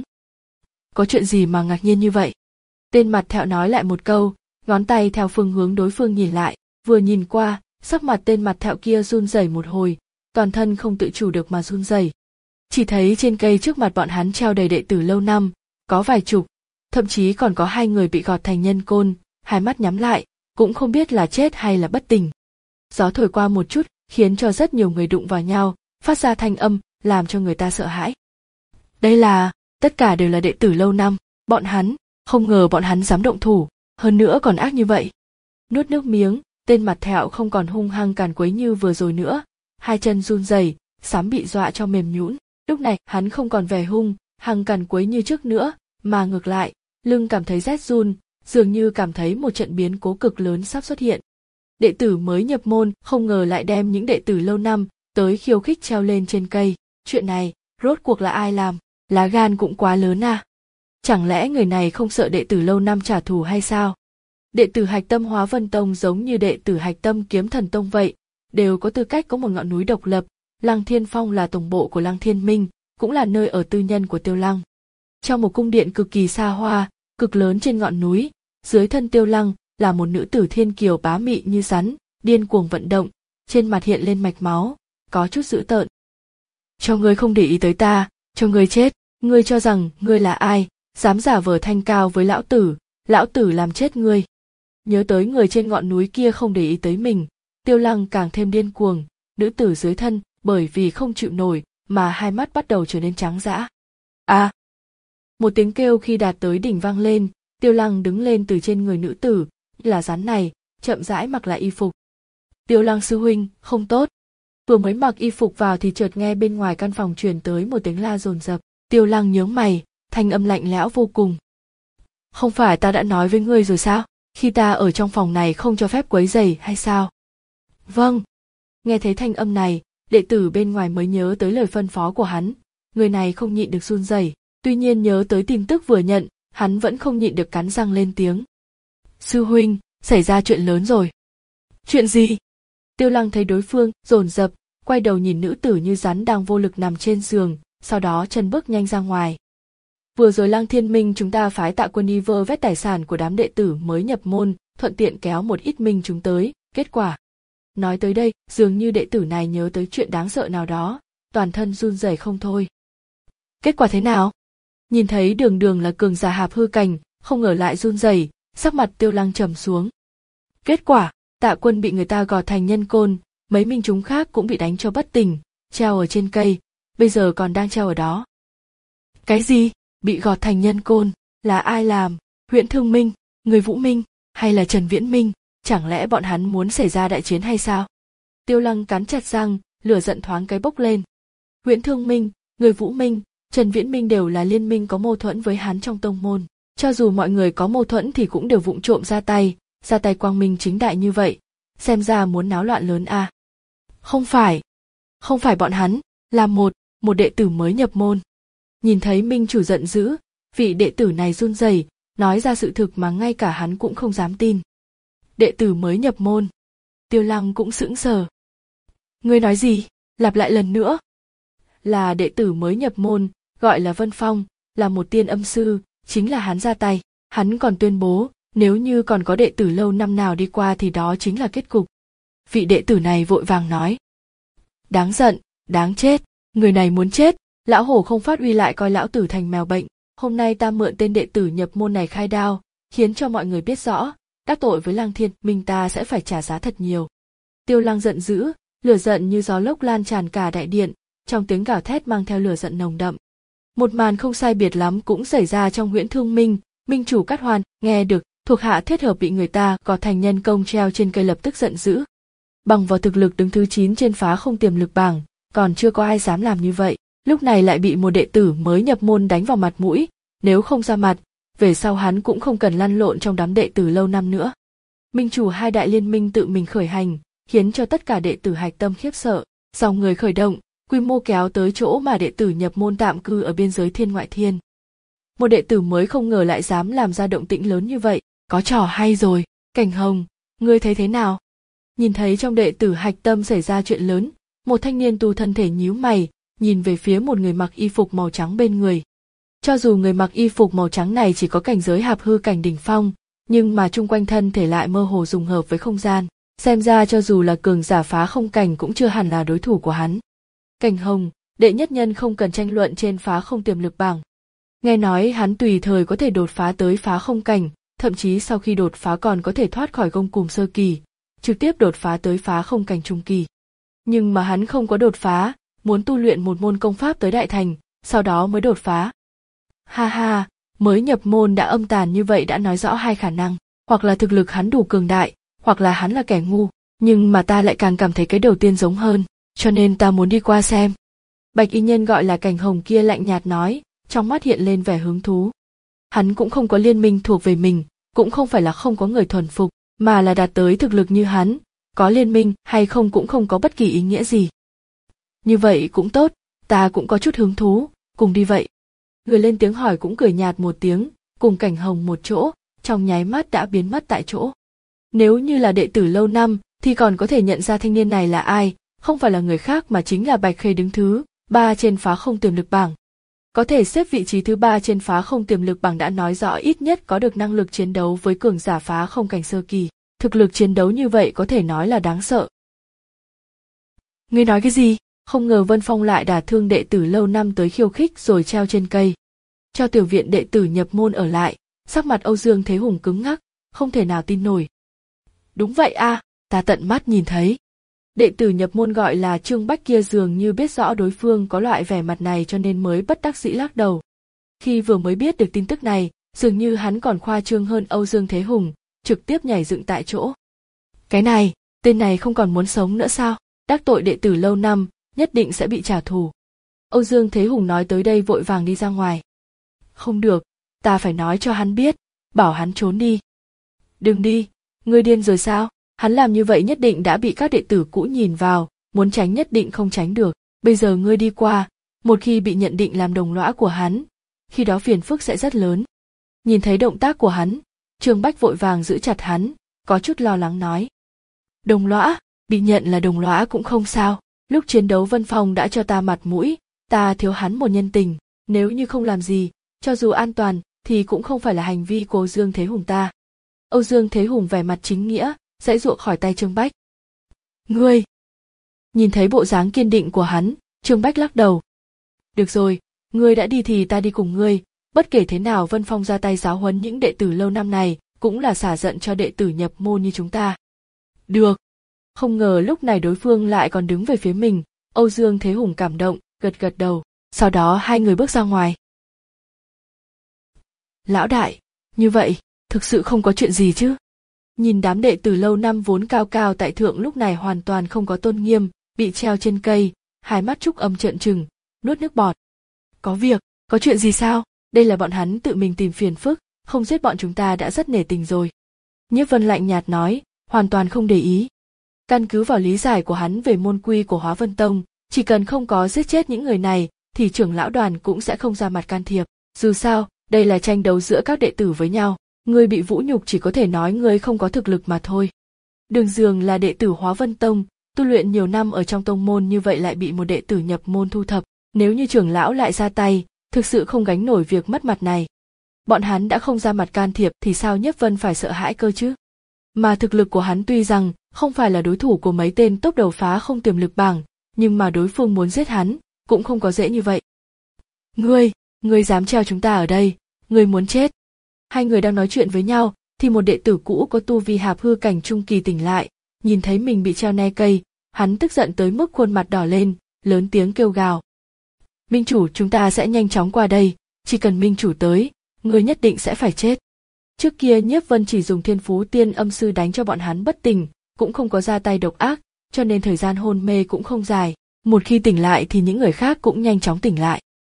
Có chuyện gì mà ngạc nhiên như vậy? Tên mặt thẹo nói lại một câu, ngón tay theo phương hướng đối phương nhìn lại, vừa nhìn qua, sắc mặt tên mặt thẹo kia run rẩy một hồi, toàn thân không tự chủ được mà run rẩy. Chỉ thấy trên cây trước mặt bọn hắn treo đầy đệ tử lâu năm, có vài chục, thậm chí còn có hai người bị gọt thành nhân côn, hai mắt nhắm lại, cũng không biết là chết hay là bất tỉnh. Gió thổi qua một chút, khiến cho rất nhiều người đụng vào nhau, phát ra thanh âm, làm cho người ta sợ hãi. Đây là, tất cả đều là đệ tử lâu năm, bọn hắn, không ngờ bọn hắn dám động thủ, hơn nữa còn ác như vậy. Nuốt nước miếng, tên mặt thẹo không còn hung hăng càn quấy như vừa rồi nữa, hai chân run rẩy, sám bị dọa cho mềm nhũn. Lúc này hắn không còn vẻ hung hăng càn quấy như trước nữa, mà ngược lại, lưng cảm thấy rét run, dường như cảm thấy một trận biến cố cực lớn sắp xuất hiện. Đệ tử mới nhập môn không ngờ lại đem những đệ tử lâu năm tới khiêu khích treo lên trên cây. Chuyện này, rốt cuộc là ai làm? Lá gan cũng quá lớn à? Chẳng lẽ người này không sợ đệ tử lâu năm trả thù hay sao? Đệ tử Hạch Tâm Hóa Vân Tông giống như đệ tử Hạch Tâm Kiếm Thần Tông vậy, đều có tư cách có một ngọn núi độc lập. Lăng Thiên Phong là tổng bộ của Lăng Thiên Minh, cũng là nơi ở tư nhân của Tiêu Lăng. Trong một cung điện cực kỳ xa hoa, cực lớn trên ngọn núi, dưới thân Tiêu Lăng là một nữ tử thiên kiều bá mị như rắn, điên cuồng vận động, trên mặt hiện lên mạch máu, có chút dữ tợn. Cho ngươi không để ý tới ta, cho ngươi chết, ngươi cho rằng ngươi là ai, dám giả vờ thanh cao với lão tử, lão tử làm chết ngươi. Nhớ tới người trên ngọn núi kia không để ý tới mình, Tiêu Lăng càng thêm điên cuồng, nữ tử dưới thân bởi vì không chịu nổi mà hai mắt bắt đầu trở nên trắng dã. À! Một tiếng kêu khi đạt tới đỉnh vang lên, Tiêu Lăng đứng lên từ trên người nữ tử, là rắn này, chậm rãi mặc lại y phục. Tiêu Lăng sư huynh, không tốt. Vừa mới mặc y phục vào thì chợt nghe bên ngoài căn phòng truyền tới một tiếng la dồn dập. Tiêu Lăng nhướng mày, thanh âm lạnh lẽo vô cùng. Không phải ta đã nói với ngươi rồi sao? Khi ta ở trong phòng này không cho phép quấy rầy hay sao? Vâng. Nghe thấy thanh âm này, đệ tử bên ngoài mới nhớ tới lời phân phó của hắn. Người này không nhịn được run rẩy, tuy nhiên nhớ tới tin tức vừa nhận, hắn vẫn không nhịn được cắn răng lên tiếng. Sư huynh, xảy ra chuyện lớn rồi. Chuyện gì? Tiêu Lăng thấy đối phương dồn dập, quay đầu nhìn nữ tử như rắn đang vô lực nằm trên giường, sau đó chân bước nhanh ra ngoài. Vừa rồi Lăng Thiên Minh chúng ta phái Tạ Quân đi vơ vét tài sản của đám đệ tử mới nhập môn, thuận tiện kéo một ít minh chúng tới, kết quả. Nói tới đây, dường như đệ tử này nhớ tới chuyện đáng sợ nào đó, toàn thân run rẩy không thôi. Kết quả thế nào? Nhìn thấy đường đường là cường giả hạp hư cảnh, không ngờ lại run rẩy, sắc mặt Tiêu Lăng trầm xuống. Kết quả, Tạ Quân bị người ta gọt thành nhân côn, mấy minh chúng khác cũng bị đánh cho bất tỉnh, treo ở trên cây, bây giờ còn đang treo ở đó. Cái gì? Bị gọt thành nhân côn, là ai làm? Huyễn Thương Minh, người Vũ Minh, hay là Trần Viễn Minh? Chẳng lẽ bọn hắn muốn xảy ra đại chiến hay sao? Tiêu Lăng cắn chặt răng, lửa giận thoáng cái bốc lên. Huyễn Thương Minh, người Vũ Minh, Trần Viễn Minh đều là liên minh có mâu thuẫn với hắn trong tông môn. Cho dù mọi người có mâu thuẫn thì cũng đều vụng trộm ra tay, ra tay quang minh chính đại như vậy, xem ra muốn náo loạn lớn à. Không phải, không phải bọn hắn, là một, một đệ tử mới nhập môn. Nhìn thấy minh chủ giận dữ, vị đệ tử này run rẩy, nói ra sự thực mà ngay cả hắn cũng không dám tin. Đệ tử mới nhập môn. Tiêu Lăng cũng sững sờ. Ngươi nói gì? Lặp lại lần nữa. Là đệ tử mới nhập môn, gọi là Vân Phong, là một tiên âm sư, chính là hắn ra tay. Hắn còn tuyên bố, nếu như còn có đệ tử lâu năm nào đi qua thì đó chính là kết cục. Vị đệ tử này vội vàng nói. Đáng giận, đáng chết, người này muốn chết, lão hổ không phát uy lại coi lão tử thành mèo bệnh. Hôm nay ta mượn tên đệ tử nhập môn này khai đao, khiến cho mọi người biết rõ, đắc tội với Lăng Thiên Minh ta sẽ phải trả giá thật nhiều. Tiêu Lăng giận dữ, lửa giận như gió lốc lan tràn cả đại điện, trong tiếng gào thét mang theo lửa giận nồng đậm. Một màn không sai biệt lắm cũng xảy ra trong Huyễn Thương Minh, minh chủ Cát Hoàn nghe được thuộc hạ thiết hợp bị người ta gọt thành nhân công treo trên cây lập tức giận dữ. Bằng vào thực lực đứng thứ chín trên phá không tiềm lực bảng, còn chưa có ai dám làm như vậy, lúc này lại bị một đệ tử mới nhập môn đánh vào mặt mũi, nếu không ra mặt, về sau hắn cũng không cần lăn lộn trong đám đệ tử lâu năm nữa. Minh chủ hai đại liên minh tự mình khởi hành, khiến cho tất cả đệ tử Hạch Tâm khiếp sợ, dòng người khởi động, quy mô kéo tới chỗ mà đệ tử nhập môn tạm cư ở biên giới Thiên Ngoại Thiên. Một đệ tử mới không ngờ lại dám làm ra động tĩnh lớn như vậy, có trò hay rồi. Cảnh Hồng, ngươi thấy thế nào? Nhìn thấy trong đệ tử Hạch Tâm xảy ra chuyện lớn, một thanh niên tu thân thể nhíu mày, nhìn về phía một người mặc y phục màu trắng bên người. Cho dù người mặc y phục màu trắng này chỉ có cảnh giới hạp hư cảnh đỉnh phong, nhưng mà chung quanh thân thể lại mơ hồ dùng hợp với không gian, xem ra cho dù là cường giả phá không cảnh cũng chưa hẳn là đối thủ của hắn. Cảnh Hồng, đệ nhất nhân không cần tranh luận trên phá không tiềm lực bảng. Nghe nói hắn tùy thời có thể đột phá tới phá không cảnh, thậm chí sau khi đột phá còn có thể thoát khỏi gông cùm sơ kỳ, trực tiếp đột phá tới phá không cảnh trung kỳ. Nhưng mà hắn không có đột phá, muốn tu luyện một môn công pháp tới đại thành, sau đó mới đột phá. Ha ha, mới nhập môn đã âm tàn như vậy đã nói rõ hai khả năng, hoặc là thực lực hắn đủ cường đại, hoặc là hắn là kẻ ngu, nhưng mà ta lại càng cảm thấy cái đầu tiên giống hơn, cho nên ta muốn đi qua xem. Bạch y nhân gọi là Cảnh Hồng kia lạnh nhạt nói, trong mắt hiện lên vẻ hứng thú. Hắn cũng không có liên minh thuộc về mình, cũng không phải là không có người thuần phục, mà là đạt tới thực lực như hắn, có liên minh hay không cũng không có bất kỳ ý nghĩa gì. Như vậy cũng tốt, ta cũng có chút hứng thú, cùng đi vậy. Người lên tiếng hỏi cũng cười nhạt một tiếng, cùng Cảnh Hồng một chỗ, trong nháy mắt đã biến mất tại chỗ. Nếu như là đệ tử lâu năm, thì còn có thể nhận ra thanh niên này là ai, không phải là người khác mà chính là Bạch Khê đứng thứ ba trên phá không tiềm lực bảng. Có thể xếp vị trí thứ ba trên phá không tiềm lực bảng đã nói rõ ít nhất có được năng lực chiến đấu với cường giả phá không cảnh sơ kỳ. Thực lực chiến đấu như vậy có thể nói là đáng sợ. Ngươi nói cái gì? Không ngờ Vân Phong lại đả thương đệ tử lâu năm tới khiêu khích rồi treo trên cây. Cho tiểu viện đệ tử nhập môn ở lại, sắc mặt Âu Dương Thế Hùng cứng ngắc, không thể nào tin nổi. Đúng vậy a, à, ta tận mắt nhìn thấy. Đệ tử nhập môn gọi là Trương Bách kia dường như biết rõ đối phương có loại vẻ mặt này cho nên mới bất đắc dĩ lắc đầu. Khi vừa mới biết được tin tức này, dường như hắn còn khoa trương hơn Âu Dương Thế Hùng, trực tiếp nhảy dựng tại chỗ. Cái này, tên này không còn muốn sống nữa sao? Đắc tội đệ tử lâu năm, nhất định sẽ bị trả thù. Âu Dương Thế Hùng nói tới đây vội vàng đi ra ngoài. Không được, ta phải nói cho hắn biết, bảo hắn trốn đi. Đừng đi, ngươi điên rồi sao? Hắn làm như vậy nhất định đã bị các đệ tử cũ nhìn vào, muốn tránh nhất định không tránh được. Bây giờ ngươi đi qua, một khi bị nhận định làm đồng lõa của hắn, khi đó phiền phức sẽ rất lớn. Nhìn thấy động tác của hắn, Trương Bách vội vàng giữ chặt hắn, có chút lo lắng nói. Đồng lõa, bị nhận là đồng lõa cũng không sao, lúc chiến đấu Vân Phong đã cho ta mặt mũi, ta thiếu hắn một nhân tình, nếu như không làm gì, cho dù an toàn, thì cũng không phải là hành vi của Âu Dương Thế Hùng ta. Âu Dương Thế Hùng vẻ mặt chính nghĩa, giãy giụa khỏi tay Trương Bách. Ngươi! Nhìn thấy bộ dáng kiên định của hắn, Trương Bách lắc đầu. Được rồi, ngươi đã đi thì ta đi cùng ngươi, bất kể thế nào Vân Phong ra tay giáo huấn những đệ tử lâu năm này, cũng là xả giận cho đệ tử nhập môn như chúng ta. Được! Không ngờ lúc này đối phương lại còn đứng về phía mình, Âu Dương Thế Hùng cảm động, gật gật đầu, sau đó hai người bước ra ngoài. Lão đại, như vậy, thực sự không có chuyện gì chứ? Nhìn đám đệ tử lâu năm vốn cao cao tại thượng lúc này hoàn toàn không có tôn nghiêm, bị treo trên cây, hai mắt Trúc Âm trợn trừng, nuốt nước bọt. Có việc, có chuyện gì sao? Đây là bọn hắn tự mình tìm phiền phức, không giết bọn chúng ta đã rất nể tình rồi. Nhiếp Vân lạnh nhạt nói, hoàn toàn không để ý. Căn cứ vào lý giải của hắn về môn quy của Hóa Vân Tông, chỉ cần không có giết chết những người này, thì trưởng lão đoàn cũng sẽ không ra mặt can thiệp. Dù sao, đây là tranh đấu giữa các đệ tử với nhau. Ngươi bị vũ nhục chỉ có thể nói ngươi không có thực lực mà thôi. Đường Dường là đệ tử Hóa Vân Tông, tu luyện nhiều năm ở trong tông môn như vậy lại bị một đệ tử nhập môn thu thập, nếu như trưởng lão lại ra tay, thực sự không gánh nổi việc mất mặt này. Bọn hắn đã không ra mặt can thiệp thì sao Nhiếp Vân phải sợ hãi cơ chứ? Mà thực lực của hắn tuy rằng không phải là đối thủ của mấy tên top đầu phá không tiềm lực bảng, nhưng mà đối phương muốn giết hắn cũng không có dễ như vậy. Ngươi, ngươi dám treo chúng ta ở đây, ngươi muốn chết. Hai người đang nói chuyện với nhau, thì một đệ tử cũ có tu vi hạp hư cảnh trung kỳ tỉnh lại, nhìn thấy mình bị treo ne cây, hắn tức giận tới mức khuôn mặt đỏ lên, lớn tiếng kêu gào. Minh chủ, chúng ta sẽ nhanh chóng qua đây, chỉ cần minh chủ tới, ngươi nhất định sẽ phải chết. Trước kia Nhiếp Vân chỉ dùng thiên phú tiên âm sư đánh cho bọn hắn bất tỉnh, cũng không có ra tay độc ác, cho nên thời gian hôn mê cũng không dài, một khi tỉnh lại thì những người khác cũng nhanh chóng tỉnh lại.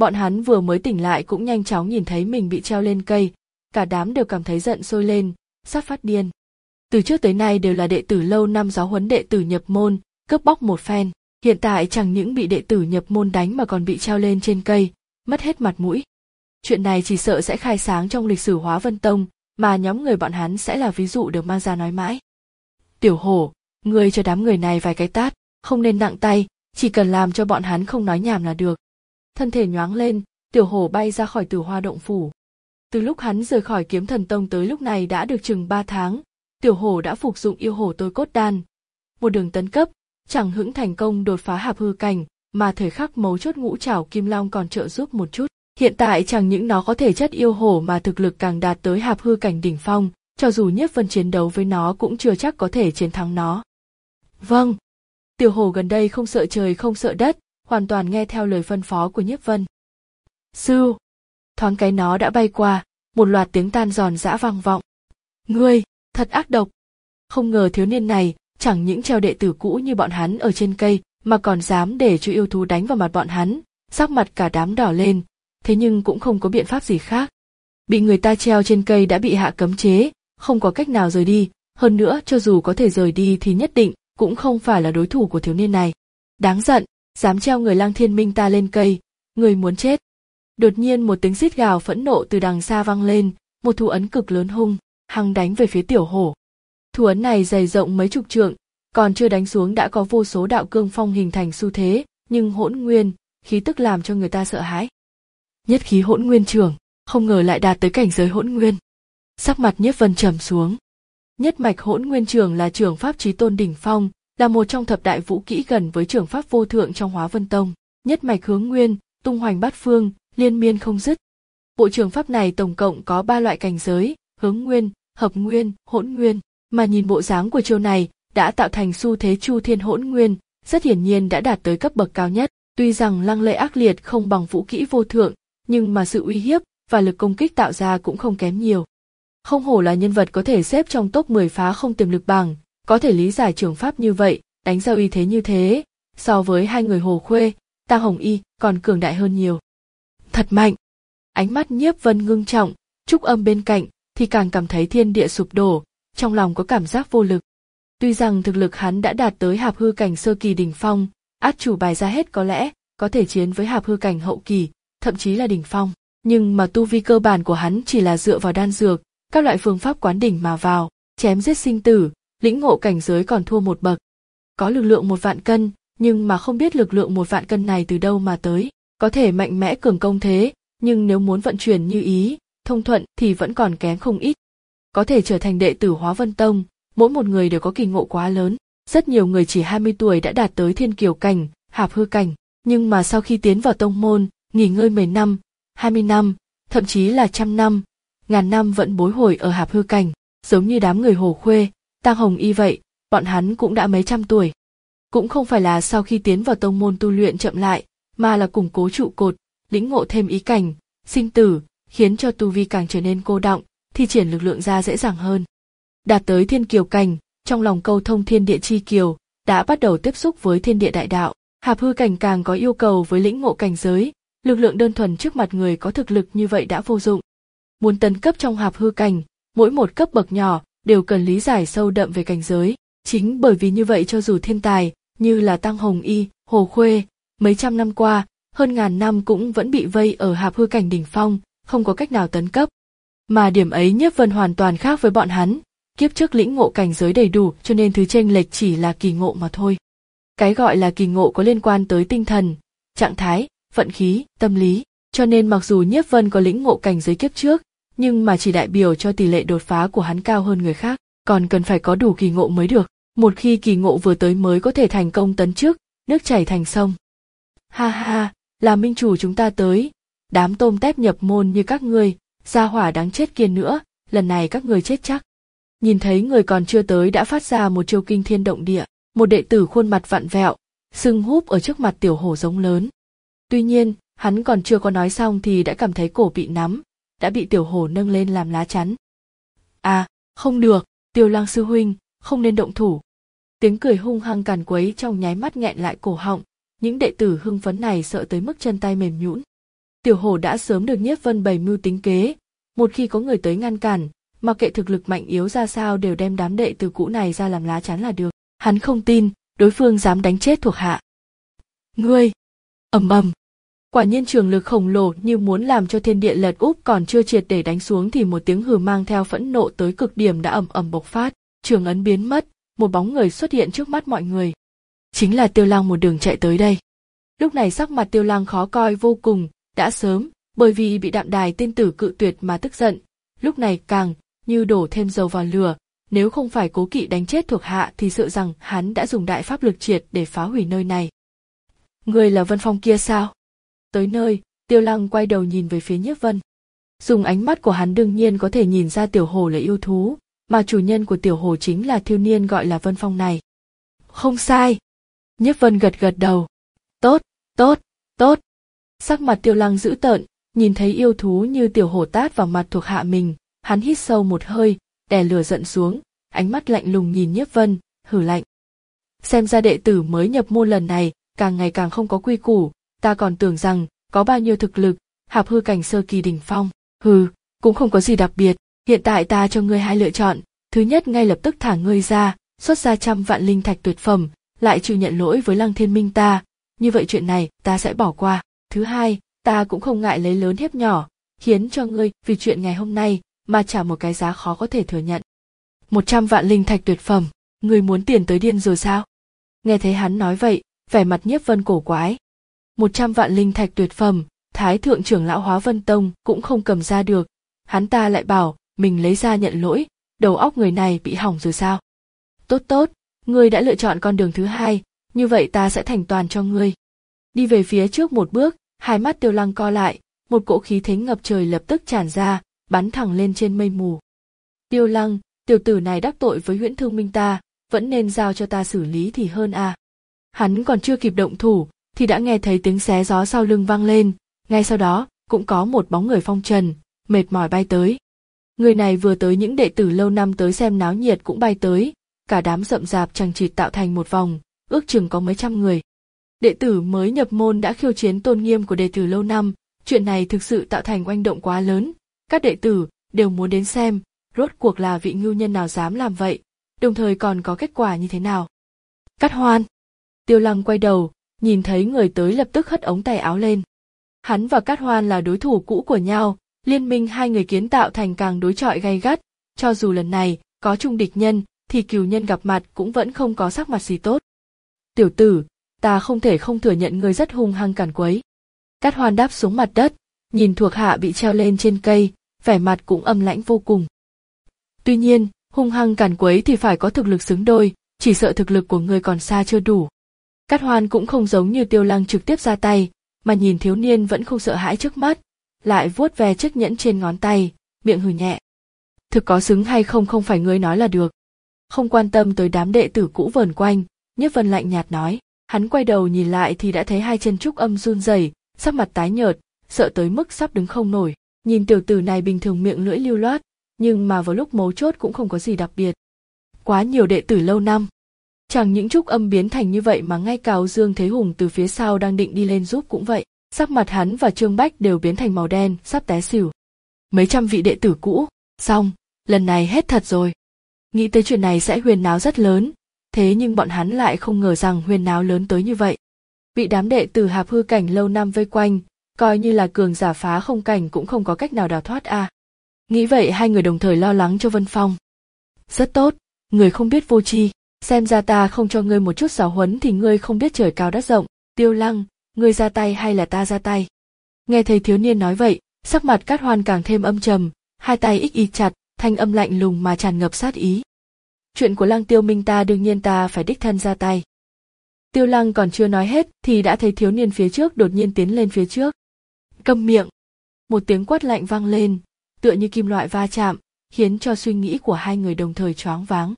Bọn hắn vừa mới tỉnh lại cũng nhanh chóng nhìn thấy mình bị treo lên cây, cả đám đều cảm thấy giận sôi lên, sắp phát điên. Từ trước tới nay đều là đệ tử lâu năm giáo huấn đệ tử nhập môn, cướp bóc một phen, hiện tại chẳng những bị đệ tử nhập môn đánh mà còn bị treo lên trên cây, mất hết mặt mũi. Chuyện này chỉ sợ sẽ khai sáng trong lịch sử Hóa Vân Tông, mà nhóm người bọn hắn sẽ là ví dụ được mang ra nói mãi. Tiểu Hổ, ngươi cho đám người này vài cái tát, không nên nặng tay, chỉ cần làm cho bọn hắn không nói nhảm là được. Thân thể nhoáng lên, Tiểu Hổ bay ra khỏi Tử Hoa động phủ. Từ lúc hắn rời khỏi Kiếm Thần Tông tới lúc này đã được chừng ba tháng, Tiểu Hổ đã phục dụng yêu hổ tôi cốt đan. Một đường tấn cấp, chẳng hững thành công đột phá hạp hư cảnh, mà thời khắc mấu chốt ngũ trảo kim long còn trợ giúp một chút. Hiện tại chẳng những nó có thể chất yêu hổ mà thực lực càng đạt tới hạp hư cảnh đỉnh phong, cho dù Nhiếp Vân chiến đấu với nó cũng chưa chắc có thể chiến thắng nó. Vâng. Tiểu Hổ gần đây không sợ trời không sợ đất, hoàn toàn nghe theo lời phân phó của Nhiếp Vân. Sư. Thoáng cái nó đã bay qua, một loạt tiếng tan giòn giã vang vọng. Ngươi, thật ác độc. Không ngờ thiếu niên này, chẳng những treo đệ tử cũ như bọn hắn ở trên cây, mà còn dám để cho yêu thú đánh vào mặt bọn hắn, sắc mặt cả đám đỏ lên, thế nhưng cũng không có biện pháp gì khác. Bị người ta treo trên cây đã bị hạ cấm chế, không có cách nào rời đi, hơn nữa cho dù có thể rời đi thì nhất định cũng không phải là đối thủ của thiếu niên này. Đáng giận, dám treo người Lang Thiên Minh ta lên cây, người muốn chết. Đột nhiên một tiếng rít gào phẫn nộ từ đằng xa vang lên, một thủ ấn cực lớn hung hăng đánh về phía Tiểu Hổ. Thủ ấn này dày rộng mấy chục trượng, còn chưa đánh xuống đã có vô số đạo cương phong hình thành xu thế, nhưng hỗn nguyên, khí tức làm cho người ta sợ hãi. Nhất khí hỗn nguyên trưởng, không ngờ lại đạt tới cảnh giới hỗn nguyên. Sắc mặt Nhiếp Vân trầm xuống. Nhất mạch hỗn nguyên trưởng là trưởng pháp chí tôn đỉnh phong, là một trong thập đại vũ kỹ gần với trưởng pháp vô thượng trong Hóa Vân Tông. Nhất mạch hướng nguyên, tung hoành bát phương, liên miên không dứt. Bộ trưởng pháp này tổng cộng có ba loại cảnh giới, hướng nguyên, hợp nguyên, hỗn nguyên, mà nhìn bộ dáng của chiêu này đã tạo thành xu thế chu thiên hỗn nguyên, rất hiển nhiên đã đạt tới cấp bậc cao nhất. Tuy rằng lăng lệ ác liệt không bằng vũ kỹ vô thượng, nhưng mà sự uy hiếp và lực công kích tạo ra cũng không kém nhiều. Không hổ là nhân vật có thể xếp trong top mười phá không tiềm lực bảng, có thể lý giải trường pháp như vậy, đánh ra uy thế như thế, so với hai người Hồ Khuê, Tang Hồng Y còn cường đại hơn nhiều. Thật mạnh. Ánh mắt Nhiếp Vân ngưng trọng, Trúc Âm bên cạnh thì càng cảm thấy thiên địa sụp đổ, trong lòng có cảm giác vô lực. Tuy rằng thực lực hắn đã đạt tới hạp hư cảnh sơ kỳ đỉnh phong, át chủ bài ra hết có lẽ có thể chiến với hạp hư cảnh hậu kỳ, thậm chí là đỉnh phong, nhưng mà tu vi cơ bản của hắn chỉ là dựa vào đan dược, các loại phương pháp quán đỉnh mà vào, chém giết sinh tử, lĩnh ngộ cảnh giới còn thua một bậc. Có lực lượng một vạn cân, nhưng mà không biết lực lượng một vạn cân này từ đâu mà tới, có thể mạnh mẽ cường công thế, nhưng nếu muốn vận chuyển như ý, thông thuận thì vẫn còn kém không ít. Có thể trở thành đệ tử Hóa Vân Tông, mỗi một người đều có kỳ ngộ quá lớn, rất nhiều người chỉ hai mươi tuổi đã đạt tới thiên kiều cảnh, hạp hư cảnh, nhưng mà sau khi tiến vào tông môn, nghỉ ngơi mười năm, hai mươi năm, thậm chí là trăm năm, ngàn năm vẫn bối hồi ở hạp hư cảnh, giống như đám người Hồ Khuê, Tang Hồng Y vậy, bọn hắn cũng đã mấy trăm tuổi. Cũng không phải là sau khi tiến vào tông môn tu luyện chậm lại, mà là củng cố trụ cột, lĩnh ngộ thêm ý cảnh, sinh tử, khiến cho tu vi càng trở nên cô đọng, thi triển lực lượng ra dễ dàng hơn. Đạt tới thiên kiều cảnh, trong lòng câu thông thiên địa chi kiều, đã bắt đầu tiếp xúc với thiên địa đại đạo. Hạp hư cảnh càng có yêu cầu với lĩnh ngộ cảnh giới, lực lượng đơn thuần trước mặt người có thực lực như vậy đã vô dụng. Muốn tấn cấp trong hạp hư cảnh, mỗi một cấp bậc nhỏ đều cần lý giải sâu đậm về cảnh giới. Chính bởi vì như vậy cho dù thiên tài như là Tang Hồng Y, Hồ Khuê, mấy trăm năm qua, hơn ngàn năm cũng vẫn bị vây ở hạp hư cảnh đỉnh phong, không có cách nào tấn cấp. Mà điểm ấy Nhiếp Vân hoàn toàn khác với bọn hắn, kiếp trước lĩnh ngộ cảnh giới đầy đủ cho nên thứ chênh lệch chỉ là kỳ ngộ mà thôi. Cái gọi là kỳ ngộ có liên quan tới tinh thần, trạng thái, vận khí, tâm lý, cho nên mặc dù Nhiếp Vân có lĩnh ngộ cảnh giới kiếp trước, nhưng mà chỉ đại biểu cho tỷ lệ đột phá của hắn cao hơn người khác, còn cần phải có đủ kỳ ngộ mới được. Một khi kỳ ngộ vừa tới mới có thể thành công tấn trước, nước chảy thành sông. Ha ha, là minh chủ chúng ta tới, đám tôm tép nhập môn như các ngươi, gia hỏa đáng chết kia nữa, lần này các ngươi chết chắc. Nhìn thấy người còn chưa tới đã phát ra một chiêu kinh thiên động địa, một đệ tử khuôn mặt vặn vẹo, sưng húp ở trước mặt Tiểu Hổ giống lớn. Tuy nhiên, hắn còn chưa có nói xong thì đã cảm thấy cổ bị nắm, đã bị Tiểu Hổ nâng lên làm lá chắn. À, không được, Tiêu Lăng sư huynh, không nên động thủ. Tiếng cười hung hăng càn quấy trong nháy mắt nghẹn lại cổ họng, những đệ tử hưng phấn này sợ tới mức chân tay mềm nhũn. Tiểu Hổ đã sớm được Nhiếp Vân bày mưu tính kế, một khi có người tới ngăn cản, mặc kệ thực lực mạnh yếu ra sao đều đem đám đệ tử cũ này ra làm lá chắn là được. Hắn không tin đối phương dám đánh chết thuộc hạ. Ngươi! Ầm ầm! Quả nhiên trường lực khổng lồ như muốn làm cho thiên địa lật úp còn chưa triệt để đánh xuống thì một tiếng hừ mang theo phẫn nộ tới cực điểm đã ầm ầm bộc phát, trường ấn biến mất, một bóng người xuất hiện trước mắt mọi người. Chính là Tiêu Lăng một đường chạy tới đây. Lúc này sắc mặt Tiêu Lăng khó coi vô cùng, đã sớm, bởi vì bị Đạm Đài tiên tử cự tuyệt mà tức giận, lúc này càng như đổ thêm dầu vào lửa, nếu không phải cố kỵ đánh chết thuộc hạ thì sợ rằng hắn đã dùng đại pháp lực triệt để phá hủy nơi này. Người là Vân Phong kia sao? Tới nơi, Tiêu Lăng quay đầu nhìn về phía Nhiếp Vân. Dùng ánh mắt của hắn đương nhiên có thể nhìn ra Tiểu Hổ là yêu thú, mà chủ nhân của Tiểu Hổ chính là thiếu niên gọi là Vân Phong này. Không sai. Nhiếp Vân gật gật đầu. Tốt, tốt, tốt. Sắc mặt Tiêu Lăng dữ tợn, nhìn thấy yêu thú như Tiểu Hổ tát vào mặt thuộc hạ mình, hắn hít sâu một hơi, đè lửa giận xuống, ánh mắt lạnh lùng nhìn Nhiếp Vân, hừ lạnh. Xem ra đệ tử mới nhập môn lần này, càng ngày càng không có quy củ, ta còn tưởng rằng có bao nhiêu thực lực, hạp hư cảnh sơ kỳ đỉnh phong, hừ, cũng không có gì đặc biệt, hiện tại ta cho ngươi hai lựa chọn, thứ nhất ngay lập tức thả ngươi ra, xuất ra trăm vạn linh thạch tuyệt phẩm, lại chịu nhận lỗi với Lăng Thiên Minh ta, như vậy chuyện này ta sẽ bỏ qua, thứ hai, ta cũng không ngại lấy lớn hiếp nhỏ, khiến cho ngươi vì chuyện ngày hôm nay mà trả một cái giá khó có thể thừa nhận. Một trăm vạn linh thạch tuyệt phẩm, ngươi muốn tiền tới điên rồi sao? Nghe thấy hắn nói vậy, vẻ mặt Nhiếp Vân cổ quái. Một trăm vạn linh thạch tuyệt phẩm, Thái thượng trưởng lão Hóa Vân Tông cũng không cầm ra được, hắn ta lại bảo mình lấy ra nhận lỗi, đầu óc người này bị hỏng rồi sao? Tốt tốt, ngươi đã lựa chọn con đường thứ hai, như vậy ta sẽ thành toàn cho ngươi. Đi về phía trước một bước, hai mắt Tiêu Lăng co lại, một cỗ khí thế ngập trời lập tức tràn ra, bắn thẳng lên trên mây mù. Tiêu Lăng, tiểu tử này đắc tội với Huyễn Thương Minh ta, vẫn nên giao cho ta xử lý thì hơn à. Hắn còn chưa kịp động thủ, thì đã nghe thấy tiếng xé gió sau lưng vang lên, ngay sau đó, cũng có một bóng người phong trần, mệt mỏi bay tới. Người này vừa tới những đệ tử lâu năm tới xem náo nhiệt cũng bay tới, cả đám rậm rạp chằng chịt tạo thành một vòng, ước chừng có mấy trăm người. Đệ tử mới nhập môn đã khiêu chiến tôn nghiêm của đệ tử lâu năm, chuyện này thực sự tạo thành oanh động quá lớn, các đệ tử đều muốn đến xem, rốt cuộc là vị ngưu nhân nào dám làm vậy, đồng thời còn có kết quả như thế nào. Cát Hoan. Tiêu Lăng quay đầu, nhìn thấy người tới lập tức hất ống tay áo lên. Hắn và Cát Hoan là đối thủ cũ của nhau, liên minh hai người kiến tạo thành càng đối chọi gay gắt, cho dù lần này có chung địch nhân, thì cừu nhân gặp mặt cũng vẫn không có sắc mặt gì tốt. Tiểu tử, ta không thể không thừa nhận ngươi rất hung hăng càn quấy. Cát Hoan đáp xuống mặt đất, nhìn thuộc hạ bị treo lên trên cây, vẻ mặt cũng âm lãnh vô cùng. Tuy nhiên, hung hăng càn quấy thì phải có thực lực xứng đôi, chỉ sợ thực lực của ngươi còn xa chưa đủ. Cát Hoan cũng không giống như Tiêu Lăng trực tiếp ra tay, mà nhìn thiếu niên vẫn không sợ hãi trước mắt, lại vuốt ve chiếc nhẫn trên ngón tay, miệng hừ nhẹ. Thực có xứng hay không không phải ngươi nói là được. Không quan tâm tới đám đệ tử cũ vờn quanh, Nhiếp Vân lạnh nhạt nói. Hắn quay đầu nhìn lại thì đã thấy hai chân Trúc Âm run rẩy, sắc mặt tái nhợt, sợ tới mức sắp đứng không nổi. Nhìn tiểu tử này bình thường miệng lưỡi lưu loát, nhưng mà vào lúc mấu chốt cũng không có gì đặc biệt. Quá nhiều đệ tử lâu năm. Chẳng những Trúc Âm biến thành như vậy mà ngay cả Dương Thế Hùng từ phía sau đang định đi lên giúp cũng vậy. Sắc mặt hắn và Trương Bách đều biến thành màu đen, sắp té xỉu. Mấy trăm vị đệ tử cũ, xong, lần này hết thật rồi. Nghĩ tới chuyện này sẽ huyên náo rất lớn, thế nhưng bọn hắn lại không ngờ rằng huyên náo lớn tới như vậy. Bị đám đệ tử hạp hư cảnh lâu năm vây quanh, coi như là cường giả phá không cảnh cũng không có cách nào đào thoát à. Nghĩ vậy hai người đồng thời lo lắng cho Vân Phong. Rất tốt, người không biết vô tri, xem ra ta không cho ngươi một chút giáo huấn thì ngươi không biết trời cao đất rộng. Tiêu Lăng, ngươi ra tay hay là ta ra tay? Nghe thấy thiếu niên nói vậy, sắc mặt Cát Hoan càng thêm âm trầm, hai tay ích y chặt, thanh âm lạnh lùng mà tràn ngập sát ý. Chuyện của Lăng Tiêu Minh ta đương nhiên ta phải đích thân ra tay. Tiêu Lăng còn chưa nói hết thì đã thấy thiếu niên phía trước đột nhiên tiến lên phía trước. Câm miệng! Một tiếng quát lạnh vang lên, tựa như kim loại va chạm, khiến cho suy nghĩ của hai người đồng thời choáng váng.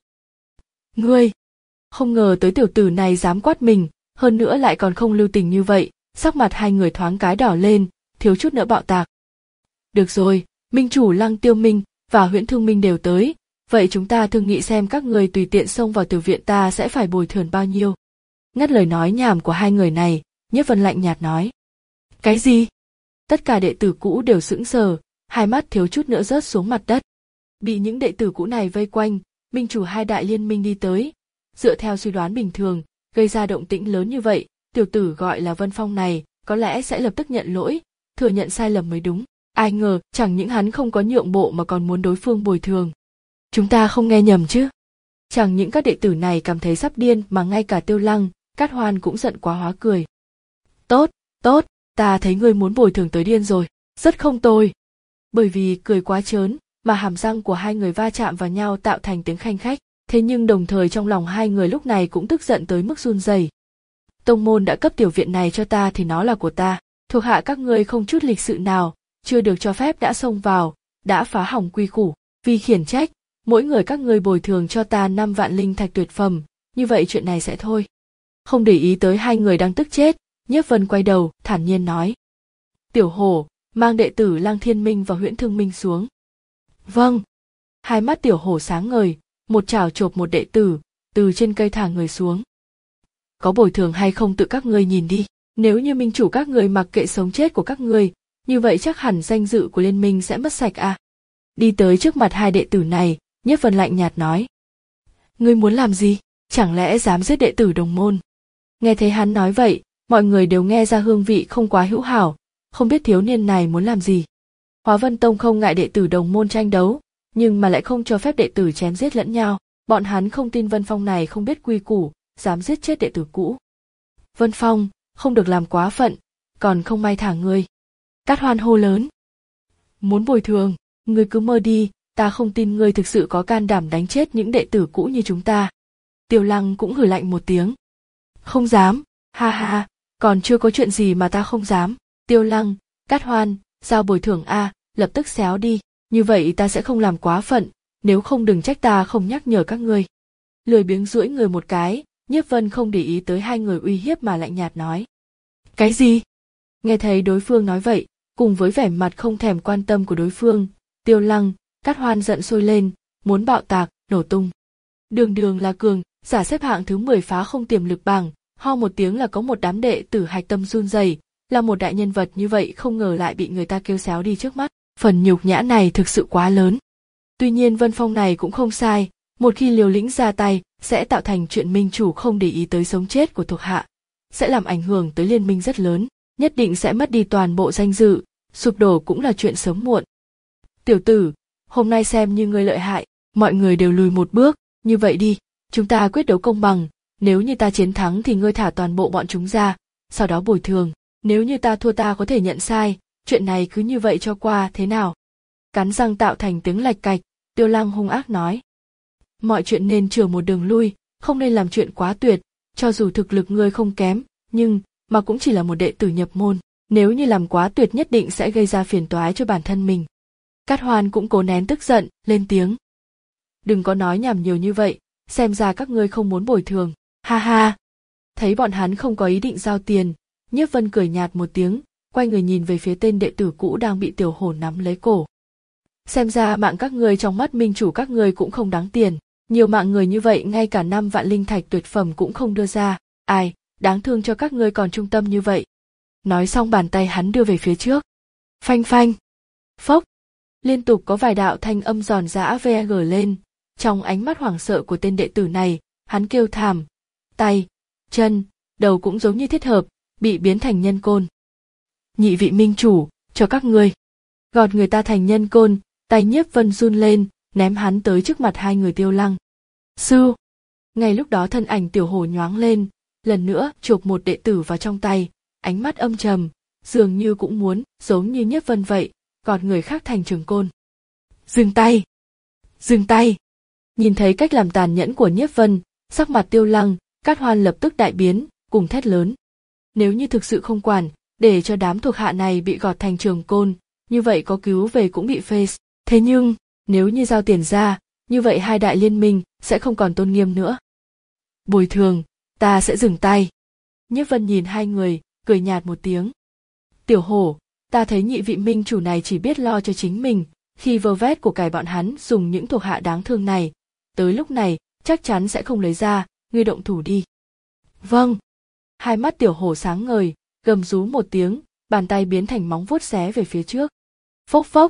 Ngươi! Không ngờ tới tiểu tử này dám quát mình, hơn nữa lại còn không lưu tình như vậy, sắc mặt hai người thoáng cái đỏ lên, thiếu chút nữa bạo tạc. Được rồi, minh chủ Lăng Tiêu Minh và Huyễn Thương Minh đều tới, vậy chúng ta thương nghị xem các người tùy tiện xông vào tiểu viện ta sẽ phải bồi thường bao nhiêu. Ngắt lời nói nhảm của hai người này, Nhiếp Vân lạnh nhạt nói. Cái gì? Tất cả đệ tử cũ đều sững sờ, hai mắt thiếu chút nữa rớt xuống mặt đất. Bị những đệ tử cũ này vây quanh, minh chủ hai đại liên minh đi tới. Dựa theo suy đoán bình thường, gây ra động tĩnh lớn như vậy, tiểu tử gọi là Vân Phong này có lẽ sẽ lập tức nhận lỗi, thừa nhận sai lầm mới đúng. Ai ngờ chẳng những hắn không có nhượng bộ mà còn muốn đối phương bồi thường. Chúng ta không nghe nhầm chứ? Chẳng những các đệ tử này cảm thấy sắp điên mà ngay cả Tiêu Lăng, Cát Hoan cũng giận quá hóa cười. Tốt, tốt, ta thấy ngươi muốn bồi thường tới điên rồi, rất không tồi. Bởi vì cười quá trớn mà hàm răng của hai người va chạm vào nhau tạo thành tiếng khanh khách, thế nhưng đồng thời trong lòng hai người lúc này cũng tức giận tới mức run rẩy. Tông môn đã cấp tiểu viện này cho ta thì nó là của ta, thuộc hạ các ngươi không chút lịch sự nào, chưa được cho phép đã xông vào, đã phá hỏng quy củ, vì khiển trách, mỗi người các ngươi bồi thường cho ta năm vạn linh thạch tuyệt phẩm, như vậy chuyện này sẽ thôi. Không để ý tới hai người đang tức chết, Nhiếp Vân quay đầu, thản nhiên nói. Tiểu Hổ, mang đệ tử Lăng Thiên Minh và Huyễn Thương Minh xuống. Vâng. Hai mắt Tiểu Hổ sáng ngời, một chảo chộp một đệ tử, từ trên cây thả người xuống. Có bồi thường hay không tự các ngươi nhìn đi, nếu như minh chủ các ngươi mặc kệ sống chết của các ngươi, như vậy chắc hẳn danh dự của liên minh sẽ mất sạch à. Đi tới trước mặt hai đệ tử này, Nhiếp Vân lạnh nhạt nói. Ngươi muốn làm gì, chẳng lẽ dám giết đệ tử đồng môn? Nghe thấy hắn nói vậy, mọi người đều nghe ra hương vị không quá hữu hảo, không biết thiếu niên này muốn làm gì. Hóa Vân Tông không ngại đệ tử đồng môn tranh đấu, nhưng mà lại không cho phép đệ tử chém giết lẫn nhau, bọn hắn không tin Vân Phong này không biết quy củ, dám giết chết đệ tử cũ. Vân Phong, không được làm quá phận, còn không may thả ngươi. Cát Hoan hô lớn. Muốn bồi thường, ngươi cứ mơ đi, ta không tin ngươi thực sự có can đảm đánh chết những đệ tử cũ như chúng ta. Tiêu Lăng cũng hừ lạnh một tiếng. Không dám, ha ha, còn chưa có chuyện gì mà ta không dám. Tiêu Lăng, Cát Hoan, giao bồi thường a, lập tức xéo đi, như vậy ta sẽ không làm quá phận, nếu không đừng trách ta không nhắc nhở các ngươi. Lười biếng duỗi người một cái, Nhiếp Vân không để ý tới hai người uy hiếp mà lạnh nhạt nói. Cái gì? Nghe thấy đối phương nói vậy, cùng với vẻ mặt không thèm quan tâm của đối phương, Tiêu Lăng, Cát Hoan giận sôi lên, muốn bạo tạc, nổ tung. Đường đường là cường, giả xếp hạng thứ mười phá không tiềm lực bảng, ho một tiếng là có một đám đệ tử hạch tâm run rẩy, là một đại nhân vật như vậy không ngờ lại bị người ta kêu xéo đi trước mắt, phần nhục nhã này thực sự quá lớn. Tuy nhiên Vân Phong này cũng không sai, một khi liều lĩnh ra tay, sẽ tạo thành chuyện minh chủ không để ý tới sống chết của thuộc hạ, sẽ làm ảnh hưởng tới liên minh rất lớn, nhất định sẽ mất đi toàn bộ danh dự, sụp đổ cũng là chuyện sớm muộn. Tiểu tử, hôm nay xem như ngươi lợi hại, mọi người đều lùi một bước, như vậy đi, chúng ta quyết đấu công bằng, nếu như ta chiến thắng thì ngươi thả toàn bộ bọn chúng ra, sau đó bồi thường, nếu như ta thua ta có thể nhận sai, chuyện này cứ như vậy cho qua thế nào? Cắn răng tạo thành tiếng lạch cạch, Tiêu Lăng hung ác nói. Mọi chuyện nên chừa một đường lui, không nên làm chuyện quá tuyệt, cho dù thực lực ngươi không kém, nhưng mà cũng chỉ là một đệ tử nhập môn, nếu như làm quá tuyệt nhất định sẽ gây ra phiền toái cho bản thân mình. Cát Hoan cũng cố nén tức giận, lên tiếng. Đừng có nói nhảm nhiều như vậy, xem ra các ngươi không muốn bồi thường, ha ha. Thấy bọn hắn không có ý định giao tiền, Nhiếp Vân cười nhạt một tiếng, quay người nhìn về phía tên đệ tử cũ đang bị Tiểu Hổ nắm lấy cổ. Xem ra mạng các ngươi trong mắt minh chủ các ngươi cũng không đáng tiền, nhiều mạng người như vậy ngay cả năm vạn linh thạch tuyệt phẩm cũng không đưa ra, ai, đáng thương cho các ngươi còn trung tâm như vậy. Nói xong bàn tay hắn đưa về phía trước. Phanh phanh, phốc, liên tục có vài đạo thanh âm giòn giã vê gờ lên, trong ánh mắt hoảng sợ của tên đệ tử này, hắn kêu thảm, tay, chân, đầu cũng giống như thiết hợp, bị biến thành nhân côn. Nhị vị minh chủ, cho các ngươi. Gọt người ta thành nhân côn, tay Nhiếp Vân run lên, ném hắn tới trước mặt hai người Tiêu Lăng. Sư! Ngay lúc đó thân ảnh Tiểu Hổ nhoáng lên, lần nữa chộp một đệ tử vào trong tay, ánh mắt âm trầm, dường như cũng muốn, giống như Nhiếp Vân vậy, gọt người khác thành trường côn. Dừng tay! Dừng tay! Nhìn thấy cách làm tàn nhẫn của Nhiếp Vân, sắc mặt Tiêu Lăng, Cát Hoan lập tức đại biến, cùng thét lớn. Nếu như thực sự không quản, để cho đám thuộc hạ này bị gọt thành trường côn, như vậy có cứu về cũng bị phê. Thế nhưng, nếu như giao tiền ra, như vậy hai đại liên minh sẽ không còn tôn nghiêm nữa. Bồi thường, ta sẽ dừng tay. Nhiếp Vân nhìn hai người, cười nhạt một tiếng. Tiểu Hổ, ta thấy nhị vị minh chủ này chỉ biết lo cho chính mình, khi vơ vét của cải bọn hắn dùng những thuộc hạ đáng thương này, tới lúc này chắc chắn sẽ không lấy ra, ngươi động thủ đi. Vâng. Hai mắt Tiểu Hổ sáng ngời, gầm rú một tiếng, bàn tay biến thành móng vuốt xé về phía trước. Phốc phốc.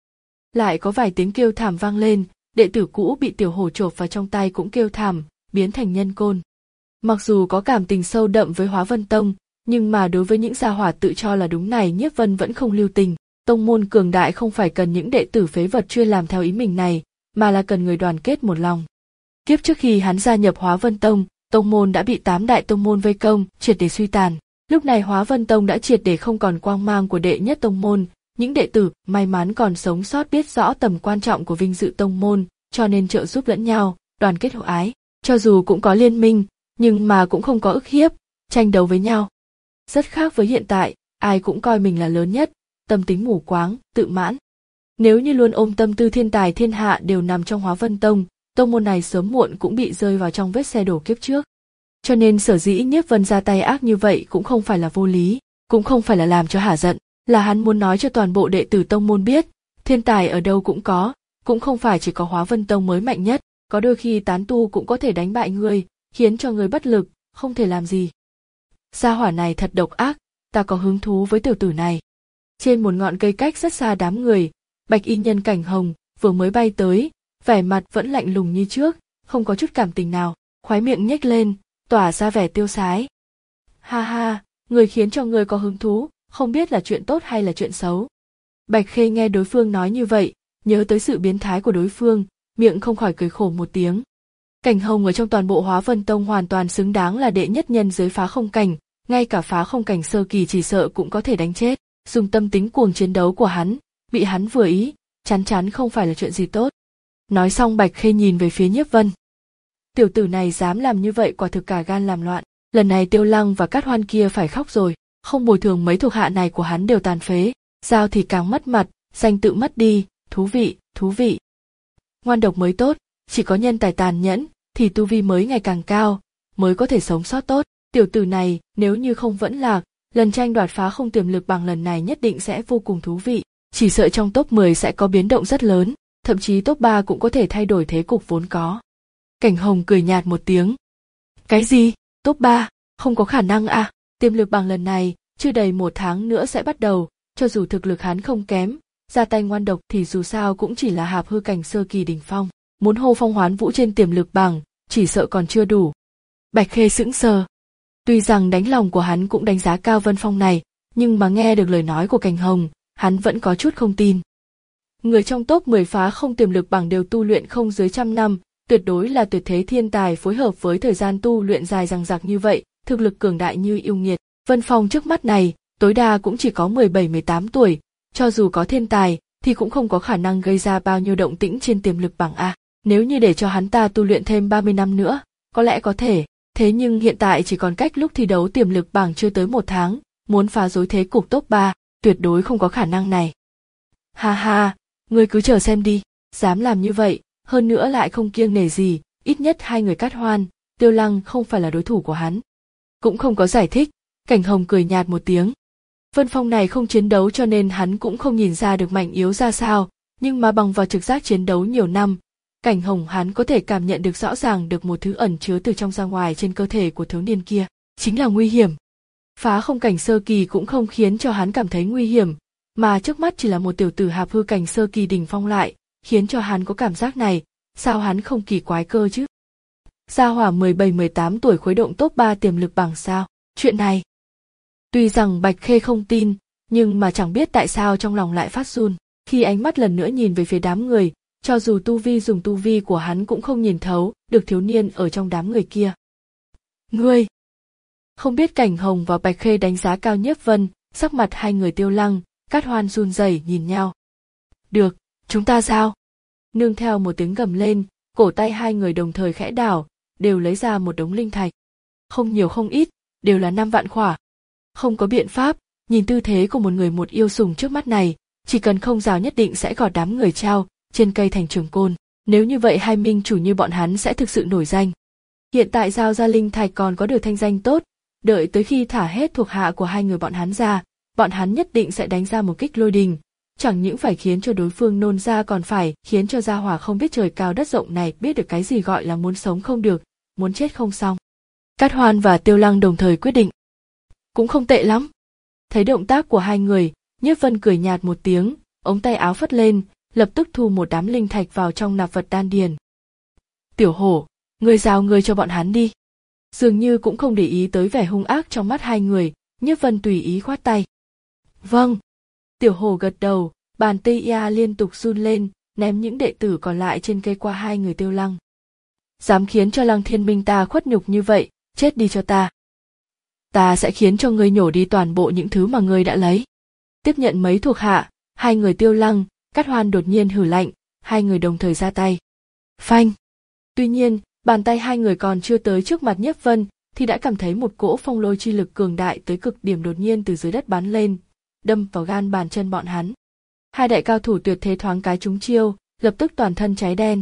Lại có vài tiếng kêu thảm vang lên, đệ tử cũ bị tiểu hổ chộp vào trong tay cũng kêu thảm, biến thành nhân côn. Mặc dù có cảm tình sâu đậm với Hóa Vân Tông, nhưng mà đối với những gia hỏa tự cho là đúng này Nhiếp Vân vẫn không lưu tình. Tông môn cường đại không phải cần những đệ tử phế vật chuyên làm theo ý mình này, mà là cần người đoàn kết một lòng. Kiếp trước khi hắn gia nhập Hóa Vân Tông, tông môn đã bị tám đại tông môn vây công, triệt để suy tàn. Lúc này Hóa Vân Tông đã triệt để không còn quang mang của đệ nhất tông môn, những đệ tử may mắn còn sống sót biết rõ tầm quan trọng của vinh dự tông môn, cho nên trợ giúp lẫn nhau, đoàn kết hữu ái. Cho dù cũng có liên minh, nhưng mà cũng không có ức hiếp, tranh đấu với nhau. Rất khác với hiện tại, ai cũng coi mình là lớn nhất, tâm tính mù quáng, tự mãn. Nếu như luôn ôm tâm tư thiên tài thiên hạ đều nằm trong Hóa Vân Tông, tông môn này sớm muộn cũng bị rơi vào trong vết xe đổ kiếp trước. Cho nên sở dĩ Nhiếp Vân ra tay ác như vậy cũng không phải là vô lý, cũng không phải là làm cho hả giận, là hắn muốn nói cho toàn bộ đệ tử tông môn biết, thiên tài ở đâu cũng có, cũng không phải chỉ có Hóa Vân Tông mới mạnh nhất, có đôi khi tán tu cũng có thể đánh bại người, khiến cho người bất lực, không thể làm gì. Gia hỏa này thật độc ác, ta có hứng thú với tiểu tử này. Trên một ngọn cây cách rất xa đám người, Bạch Y nhân Cảnh Hồng vừa mới bay tới, vẻ mặt vẫn lạnh lùng như trước, không có chút cảm tình nào, khóe miệng nhếch lên, tỏa ra vẻ tiêu sái. Ha ha, người khiến cho người có hứng thú, không biết là chuyện tốt hay là chuyện xấu. Bạch Khê nghe đối phương nói như vậy, nhớ tới sự biến thái của đối phương, miệng không khỏi cười khổ một tiếng. Cảnh Hồng ở trong toàn bộ Hóa Vân Tông hoàn toàn xứng đáng là đệ nhất nhân dưới phá không cảnh, ngay cả phá không cảnh sơ kỳ chỉ sợ cũng có thể đánh chết. Dùng tâm tính cuồng chiến đấu của hắn, bị hắn vừa ý, chắn chắn không phải là chuyện gì tốt. Nói xong Bạch Khê nhìn về phía Nhiếp Vân. Tiểu tử này dám làm như vậy quả thực cả gan làm loạn, lần này Tiêu Lăng và Cát Hoan kia phải khóc rồi, không bồi thường mấy thuộc hạ này của hắn đều tàn phế, Giao thì càng mất mặt, danh tự mất đi, thú vị, thú vị. Ngoan độc mới tốt, chỉ có nhân tài tàn nhẫn, thì tu vi mới ngày càng cao, mới có thể sống sót tốt. Tiểu tử này, nếu như không vẫn lạc, lần tranh đoạt phá không tiềm lực bằng lần này nhất định sẽ vô cùng thú vị, chỉ sợ trong top mười sẽ có biến động rất lớn, thậm chí top ba cũng có thể thay đổi thế cục vốn có. Cảnh Hồng cười nhạt một tiếng. Cái gì? Top ba? Không có khả năng à? Tiềm lực bằng lần này, chưa đầy một tháng nữa sẽ bắt đầu, cho dù thực lực hắn không kém, ra tay ngoan độc thì dù sao cũng chỉ là hạp hư cảnh sơ kỳ đỉnh phong, muốn hô phong hoán vũ trên tiềm lực bằng, chỉ sợ còn chưa đủ. Bạch Khê sững sờ. Tuy rằng đánh lòng của hắn cũng đánh giá cao Vân Phong này, nhưng mà nghe được lời nói của Cảnh Hồng, hắn vẫn có chút không tin. Người trong top mười phá không tiềm lực bằng đều tu luyện không dưới trăm năm, tuyệt đối là tuyệt thế thiên tài phối hợp với thời gian tu luyện dài dằng dặc như vậy, thực lực cường đại như yêu nghiệt. Vân Phong trước mắt này, tối đa cũng chỉ có mười bảy mười tám tuổi, cho dù có thiên tài, thì cũng không có khả năng gây ra bao nhiêu động tĩnh trên tiềm lực bằng A. Nếu như để cho hắn ta tu luyện thêm ba mươi năm nữa, có lẽ có thể. Thế nhưng hiện tại chỉ còn cách lúc thi đấu tiềm lực bảng chưa tới một tháng, muốn phá rối thế cục top ba, tuyệt đối không có khả năng này. Ha ha, ngươi cứ chờ xem đi, dám làm như vậy, hơn nữa lại không kiêng nể gì, ít nhất hai người Cát Hoan, Tiêu Lăng không phải là đối thủ của hắn. Cũng không có giải thích, Cảnh Hồng cười nhạt một tiếng. Vân Phong này không chiến đấu cho nên hắn cũng không nhìn ra được mạnh yếu ra sao, nhưng mà bằng vào trực giác chiến đấu nhiều năm, Cảnh Hồng hắn có thể cảm nhận được rõ ràng được một thứ ẩn chứa từ trong ra ngoài trên cơ thể của thiếu niên kia, chính là nguy hiểm. Phá không cảnh sơ kỳ cũng không khiến cho hắn cảm thấy nguy hiểm, mà trước mắt chỉ là một tiểu tử hạp hư cảnh sơ kỳ đỉnh phong lại, khiến cho hắn có cảm giác này, sao hắn không kỳ quái cơ chứ? Gia hỏa mười bảy mười tám tuổi khuấy động top ba tiềm lực bằng sao? Chuyện này. Tuy rằng Bạch Khê không tin, nhưng mà chẳng biết tại sao trong lòng lại phát run, khi ánh mắt lần nữa nhìn về phía đám người, cho dù tu vi dùng tu vi của hắn cũng không nhìn thấu được thiếu niên ở trong đám người kia. Ngươi! Không biết Cảnh Hồng và Bạch Khê đánh giá cao Nhiếp Vân, sắc mặt hai người Tiêu Lăng, Cát Hoan run rẩy nhìn nhau. Được, chúng ta giao. Nương theo một tiếng gầm lên, cổ tay hai người đồng thời khẽ đảo, đều lấy ra một đống linh thạch. Không nhiều không ít, đều là năm vạn khỏa. Không có biện pháp, nhìn tư thế của một người một yêu sùng trước mắt này, chỉ cần không rào nhất định sẽ gọt đám người trao trên cây thành trường côn. Nếu như vậy hai minh chủ như bọn hắn sẽ thực sự nổi danh. Hiện tại giao ra linh thạch còn có được thanh danh tốt, đợi tới khi thả hết thuộc hạ của hai người bọn hắn ra, bọn hắn nhất định sẽ đánh ra một kích lôi đình, chẳng những phải khiến cho đối phương nôn ra còn phải khiến cho gia hỏa không biết trời cao đất rộng này biết được cái gì gọi là muốn sống không được, muốn chết không xong. Cát Hoan và Tiêu Lăng đồng thời quyết định. Cũng không tệ lắm. Thấy động tác của hai người, Nhiếp Vân cười nhạt một tiếng, ống tay áo phất lên, lập tức thu một đám linh thạch vào trong nạp vật đan điền. Tiểu hổ, ngươi giao ngươi cho bọn hắn đi. Dường như cũng không để ý tới vẻ hung ác trong mắt hai người, Nhiếp Vân tùy ý khoát tay. Vâng. Tiểu hổ gật đầu, bàn tay ia liên tục run lên, ném những đệ tử còn lại trên cây qua hai người Tiêu Lăng. Dám khiến cho Lăng Thiên Minh ta khuất nhục như vậy, chết đi cho ta. Ta sẽ khiến cho ngươi nhổ đi toàn bộ những thứ mà ngươi đã lấy. Tiếp nhận mấy thuộc hạ, hai người Tiêu Lăng, Cát Hoan đột nhiên hừ lạnh, hai người đồng thời ra tay. Phanh. Tuy nhiên, bàn tay hai người còn chưa tới trước mặt Nhiếp Vân, thì đã cảm thấy một cỗ phong lôi chi lực cường đại tới cực điểm đột nhiên từ dưới đất bắn lên, đâm vào gan bàn chân bọn hắn. Hai đại cao thủ tuyệt thế thoáng cái trúng chiêu, lập tức toàn thân cháy đen.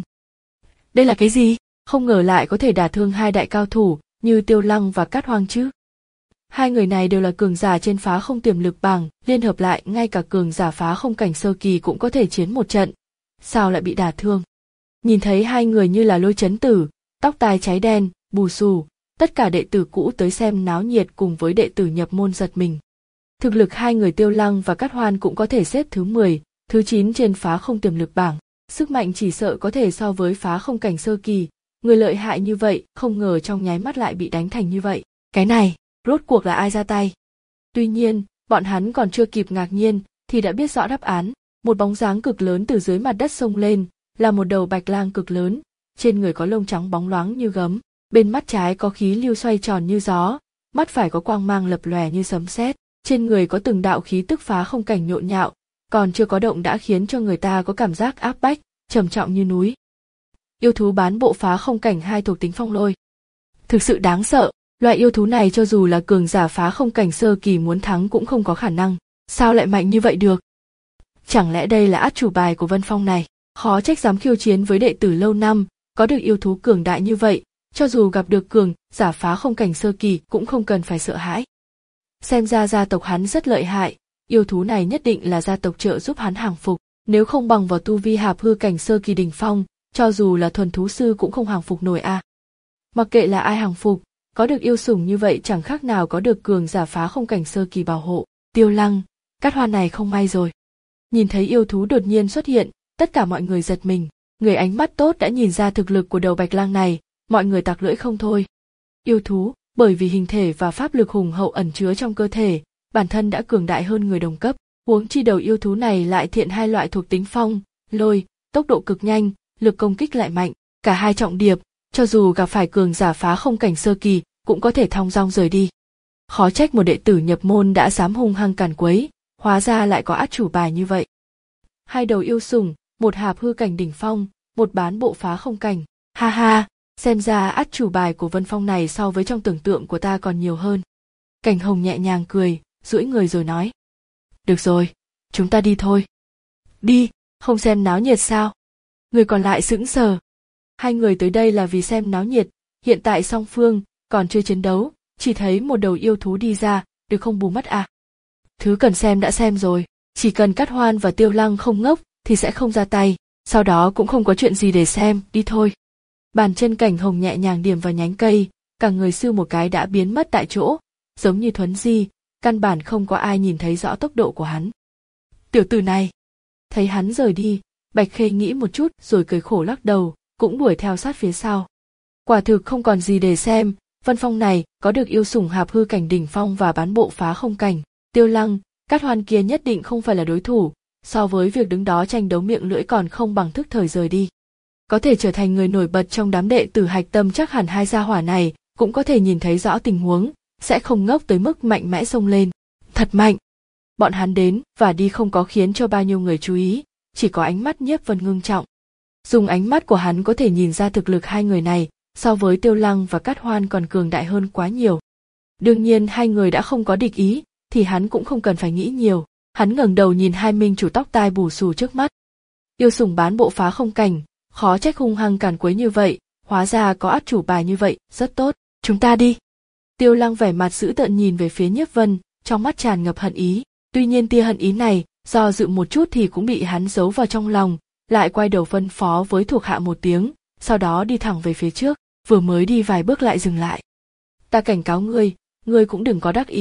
Đây là cái gì? Không ngờ lại có thể đả thương hai đại cao thủ như Tiêu Lăng và Cát Hoang chứ. Hai người này đều là cường giả trên phá không tiềm lực bảng, liên hợp lại ngay cả cường giả phá không cảnh sơ kỳ cũng có thể chiến một trận. Sao lại bị đả thương? Nhìn thấy hai người như là lôi chấn tử, tóc tai cháy đen, bù xù, tất cả đệ tử cũ tới xem náo nhiệt cùng với đệ tử nhập môn giật mình. Thực lực hai người Tiêu Lăng và Cát Hoan cũng có thể xếp thứ mười, thứ chín trên phá không tiềm lực bảng. Sức mạnh chỉ sợ có thể so với phá không cảnh sơ kỳ, người lợi hại như vậy không ngờ trong nháy mắt lại bị đánh thành như vậy. Cái này, rốt cuộc là ai ra tay? Tuy nhiên, bọn hắn còn chưa kịp ngạc nhiên thì đã biết rõ đáp án, một bóng dáng cực lớn từ dưới mặt đất xông lên, là một đầu bạch lang cực lớn, trên người có lông trắng bóng loáng như gấm, bên mắt trái có khí lưu xoay tròn như gió, mắt phải có quang mang lập lòe như sấm sét, trên người có từng đạo khí tức phá không cảnh nhộn nhạo, còn chưa có động đã khiến cho người ta có cảm giác áp bách, trầm trọng như núi. Yêu thú bán bộ phá không cảnh hai thuộc tính phong lôi. Thực sự đáng sợ, loại yêu thú này cho dù là cường giả phá không cảnh sơ kỳ muốn thắng cũng không có khả năng, sao lại mạnh như vậy được? Chẳng lẽ đây là át chủ bài của Vân Phong này? Khó trách dám khiêu chiến với đệ tử lâu năm, có được yêu thú cường đại như vậy, cho dù gặp được cường giả phá không cảnh sơ kỳ cũng không cần phải sợ hãi. Xem ra gia tộc hắn rất lợi hại, yêu thú này nhất định là gia tộc trợ giúp hắn hàng phục, nếu không bằng vào tu vi hạp hư cảnh sơ kỳ đỉnh phong, cho dù là thuần thú sư cũng không hàng phục nổi a. À. Mặc kệ là ai hàng phục, có được yêu sủng như vậy chẳng khác nào có được cường giả phá không cảnh sơ kỳ bảo hộ. Tiêu Lăng, Cát Hoan này không may rồi. Nhìn thấy yêu thú đột nhiên xuất hiện, tất cả mọi người giật mình, người ánh mắt tốt đã nhìn ra thực lực của đầu bạch lang này, mọi người tặc lưỡi không thôi. Yêu thú, bởi vì hình thể và pháp lực hùng hậu ẩn chứa trong cơ thể, bản thân đã cường đại hơn người đồng cấp, huống chi đầu yêu thú này lại thiện hai loại thuộc tính phong, lôi, tốc độ cực nhanh, lực công kích lại mạnh, cả hai trọng điệp, cho dù gặp phải cường giả phá không cảnh sơ kỳ, cũng có thể thong dong rời đi. Khó trách một đệ tử nhập môn đã dám hung hăng càn quấy, hóa ra lại có át chủ bài như vậy. Hai đầu yêu sủng, một hạp hư cảnh đỉnh phong, một bán bộ phá không cảnh, ha ha, xem ra át chủ bài của Vân Phong này so với trong tưởng tượng của ta còn nhiều hơn. Cảnh Hồng nhẹ nhàng cười, duỗi người rồi nói. Được rồi, chúng ta đi thôi. Đi, không xem náo nhiệt sao? Người còn lại sững sờ. Hai người tới đây là vì xem náo nhiệt, hiện tại song phương còn chưa chiến đấu, chỉ thấy một đầu yêu thú đi ra, được không bù mắt à? Thứ cần xem đã xem rồi, chỉ cần Cát Hoan và Tiêu Lăng không ngốc thì sẽ không ra tay, sau đó cũng không có chuyện gì để xem, đi thôi. Bàn chân Cảnh Hồng nhẹ nhàng điểm vào nhánh cây, cả người sư một cái đã biến mất tại chỗ, giống như thuấn di, căn bản không có ai nhìn thấy rõ tốc độ của hắn. Tiểu tử này, thấy hắn rời đi, Bạch Khê nghĩ một chút rồi cười khổ lắc đầu, cũng đuổi theo sát phía sau. Quả thực không còn gì để xem, Vân Phong này có được yêu sủng hạp hư cảnh đỉnh phong và bán bộ phá không cảnh, Tiêu Lăng, Cát Hoan kia nhất định không phải là đối thủ, so với việc đứng đó tranh đấu miệng lưỡi còn không bằng thức thời rời đi. Có thể trở thành người nổi bật trong đám đệ tử hạch tâm chắc hẳn hai gia hỏa này cũng có thể nhìn thấy rõ tình huống, sẽ không ngốc tới mức mạnh mẽ xông lên. Thật mạnh! Bọn hắn đến và đi không có khiến cho bao nhiêu người chú ý, chỉ có ánh mắt Nhiếp Vân ngưng trọng. Dùng ánh mắt của hắn có thể nhìn ra thực lực hai người này so với Tiêu Lăng và Cát Hoan còn cường đại hơn quá nhiều. Đương nhiên hai người đã không có địch ý, thì hắn cũng không cần phải nghĩ nhiều. Hắn ngẩng đầu nhìn hai minh chủ tóc tai bù xù trước mắt. Yêu sủng bán bộ phá không cảnh, khó trách hung hăng càn quấy như vậy, hóa ra có át chủ bài như vậy, rất tốt, chúng ta đi. Tiêu Lăng vẻ mặt dữ tợn nhìn về phía Nhiếp Vân, trong mắt tràn ngập hận ý, tuy nhiên tia hận ý này, do dự một chút thì cũng bị hắn giấu vào trong lòng, lại quay đầu phân phó với thuộc hạ một tiếng, sau đó đi thẳng về phía trước, vừa mới đi vài bước lại dừng lại. Ta cảnh cáo ngươi, ngươi cũng đừng có đắc ý,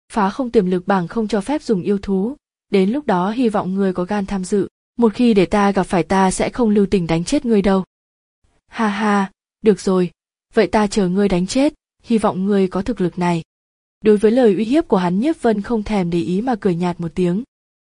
phá không tiềm lực bảng không cho phép dùng yêu thú, đến lúc đó hy vọng ngươi có gan tham dự, một khi để ta gặp phải ta sẽ không lưu tình đánh chết ngươi đâu. Ha ha, được rồi, vậy ta chờ ngươi đánh chết, hy vọng ngươi có thực lực này. Đối với lời uy hiếp của hắn, Nhiếp Vân không thèm để ý mà cười nhạt một tiếng.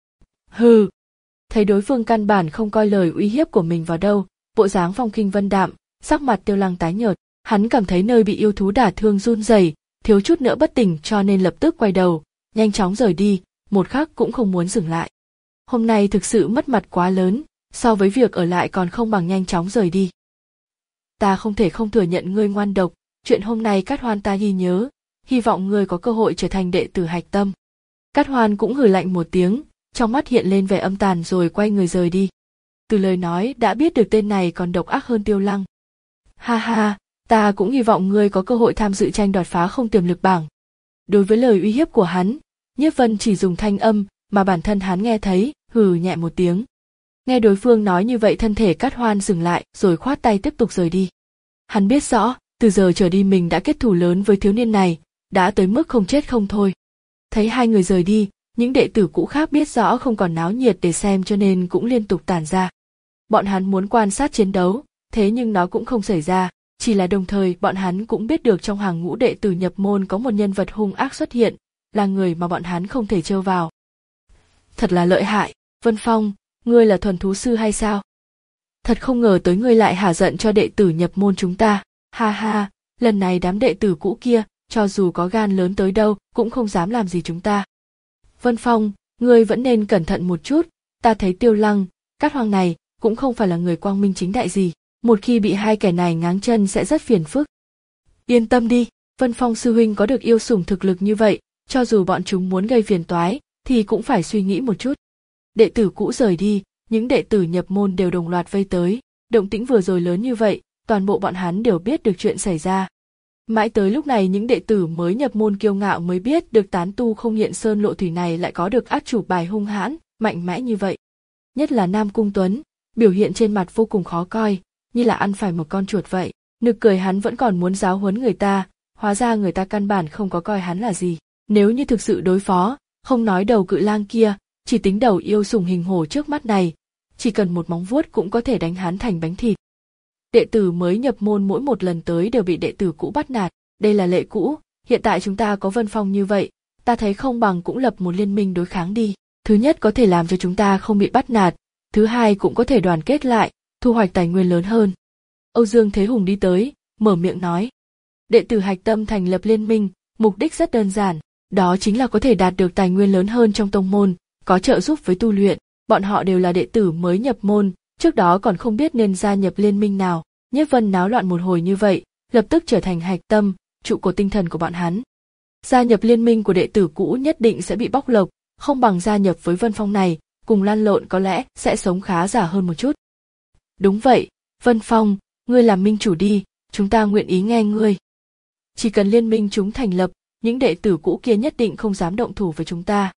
Hừ. Thấy đối phương căn bản không coi lời uy hiếp của mình vào đâu, bộ dáng phong khinh vân đạm, sắc mặt Tiêu Lăng tái nhợt, hắn cảm thấy nơi bị yêu thú đả thương run rẩy, thiếu chút nữa bất tỉnh cho nên lập tức quay đầu, nhanh chóng rời đi, một khắc cũng không muốn dừng lại. Hôm nay thực sự mất mặt quá lớn, so với việc ở lại còn không bằng nhanh chóng rời đi. Ta không thể không thừa nhận ngươi ngoan độc, chuyện hôm nay Cát Hoan ta ghi nhớ, hy vọng ngươi có cơ hội trở thành đệ tử Hạch Tâm. Cát Hoan cũng hừ lạnh một tiếng, trong mắt hiện lên vẻ âm tàn rồi quay người rời đi. Từ lời nói đã biết được tên này còn độc ác hơn Tiêu Lăng. Ha ha, ta cũng hy vọng ngươi có cơ hội tham dự tranh đoạt phá không tiềm lực bảng. Đối với lời uy hiếp của hắn, Nhiếp Vân chỉ dùng thanh âm mà bản thân hắn nghe thấy, hừ nhẹ một tiếng. Nghe đối phương nói như vậy, thân thể Cát Hoan dừng lại rồi khoát tay tiếp tục rời đi. Hắn biết rõ, từ giờ trở đi mình đã kết thù lớn với thiếu niên này, đã tới mức không chết không thôi. Thấy hai người rời đi, những đệ tử cũ khác biết rõ không còn náo nhiệt để xem cho nên cũng liên tục tản ra. Bọn hắn muốn quan sát chiến đấu, thế nhưng nó cũng không xảy ra, chỉ là đồng thời bọn hắn cũng biết được trong hàng ngũ đệ tử nhập môn có một nhân vật hung ác xuất hiện, là người mà bọn hắn không thể trêu vào. Thật là lợi hại, Vân Phong, ngươi là thuần thú sư hay sao? Thật không ngờ tới ngươi lại hả giận cho đệ tử nhập môn chúng ta, ha ha, lần này đám đệ tử cũ kia, cho dù có gan lớn tới đâu cũng không dám làm gì chúng ta. Vân Phong, ngươi vẫn nên cẩn thận một chút, ta thấy Tiêu Lăng, Cát Hoang này cũng không phải là người quang minh chính đại gì, một khi bị hai kẻ này ngáng chân sẽ rất phiền phức. Yên tâm đi, Vân Phong sư huynh có được yêu sủng thực lực như vậy, cho dù bọn chúng muốn gây phiền toái thì cũng phải suy nghĩ một chút. Đệ tử cũ rời đi, những đệ tử nhập môn đều đồng loạt vây tới, động tĩnh vừa rồi lớn như vậy, toàn bộ bọn hắn đều biết được chuyện xảy ra. Mãi tới lúc này những đệ tử mới nhập môn kiêu ngạo mới biết được tán tu không hiện sơn lộ thủy này lại có được át chủ bài hung hãn, mạnh mẽ như vậy. Nhất là Nam Cung Tuấn, biểu hiện trên mặt vô cùng khó coi, như là ăn phải một con chuột vậy. Nực cười, hắn vẫn còn muốn giáo huấn người ta, hóa ra người ta căn bản không có coi hắn là gì. Nếu như thực sự đối phó, không nói đầu cự lang kia, chỉ tính đầu yêu sủng hình hổ trước mắt này, chỉ cần một móng vuốt cũng có thể đánh hắn thành bánh thịt. Đệ tử mới nhập môn mỗi một lần tới đều bị đệ tử cũ bắt nạt, đây là lệ cũ, hiện tại chúng ta có Vân Phong như vậy, ta thấy không bằng cũng lập một liên minh đối kháng đi. Thứ nhất có thể làm cho chúng ta không bị bắt nạt, thứ hai cũng có thể đoàn kết lại, thu hoạch tài nguyên lớn hơn. Âu Dương Thế Hùng đi tới, mở miệng nói. Đệ tử Hạch Tâm thành lập liên minh, mục đích rất đơn giản, đó chính là có thể đạt được tài nguyên lớn hơn trong tông môn, có trợ giúp với tu luyện. Bọn họ đều là đệ tử mới nhập môn, trước đó còn không biết nên gia nhập liên minh nào. Nhiếp Vân náo loạn một hồi như vậy, lập tức trở thành Hạch Tâm, trụ cột tinh thần của bọn hắn. Gia nhập liên minh của đệ tử cũ nhất định sẽ bị bóc lột, không bằng gia nhập với Vân Phong này, cùng lăn lộn có lẽ sẽ sống khá giả hơn một chút. Đúng vậy, Vân Phong, ngươi làm minh chủ đi, chúng ta nguyện ý nghe ngươi. Chỉ cần liên minh chúng thành lập, những đệ tử cũ kia nhất định không dám động thủ với chúng ta.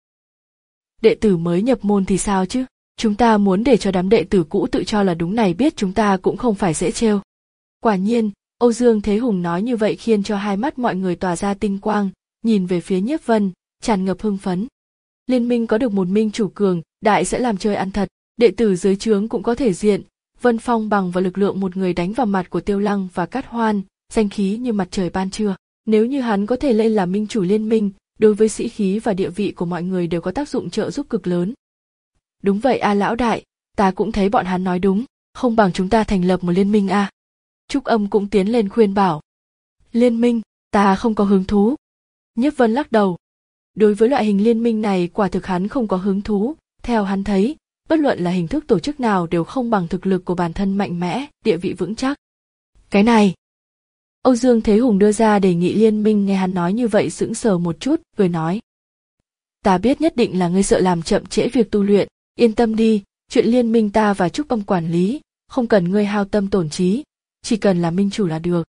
Đệ tử mới nhập môn thì sao chứ? Chúng ta muốn để cho đám đệ tử cũ tự cho là đúng này biết chúng ta cũng không phải dễ trêu. Quả nhiên, Âu Dương Thế Hùng nói như vậy khiến cho hai mắt mọi người tỏa ra tinh quang, nhìn về phía Nhiếp Vân, tràn ngập hưng phấn. Liên minh có được một minh chủ cường, đại sẽ làm chơi ăn thật, đệ tử dưới trướng cũng có thể diện. Vân Phong bằng vào lực lượng một người đánh vào mặt của Tiêu Lăng và Cát Hoan, danh khí như mặt trời ban trưa. Nếu như hắn có thể lên làm minh chủ liên minh, đối với sĩ khí và địa vị của mọi người đều có tác dụng trợ giúp cực lớn. Đúng vậy a lão đại, ta cũng thấy bọn hắn nói đúng, không bằng chúng ta thành lập một liên minh a. Trúc Âm cũng tiến lên khuyên bảo. Liên minh, ta không có hứng thú. Nhiếp Vân lắc đầu. Đối với loại hình liên minh này quả thực hắn không có hứng thú, theo hắn thấy, bất luận là hình thức tổ chức nào đều không bằng thực lực của bản thân mạnh mẽ, địa vị vững chắc. Cái này, Âu Dương Thế Hùng đưa ra đề nghị liên minh, nghe hắn nói như vậy sững sờ một chút, cười nói. Ta biết nhất định là ngươi sợ làm chậm trễ việc tu luyện, yên tâm đi, chuyện liên minh ta và Trúc Âm quản lý, không cần ngươi hao tâm tổn trí, chỉ cần là minh chủ là được.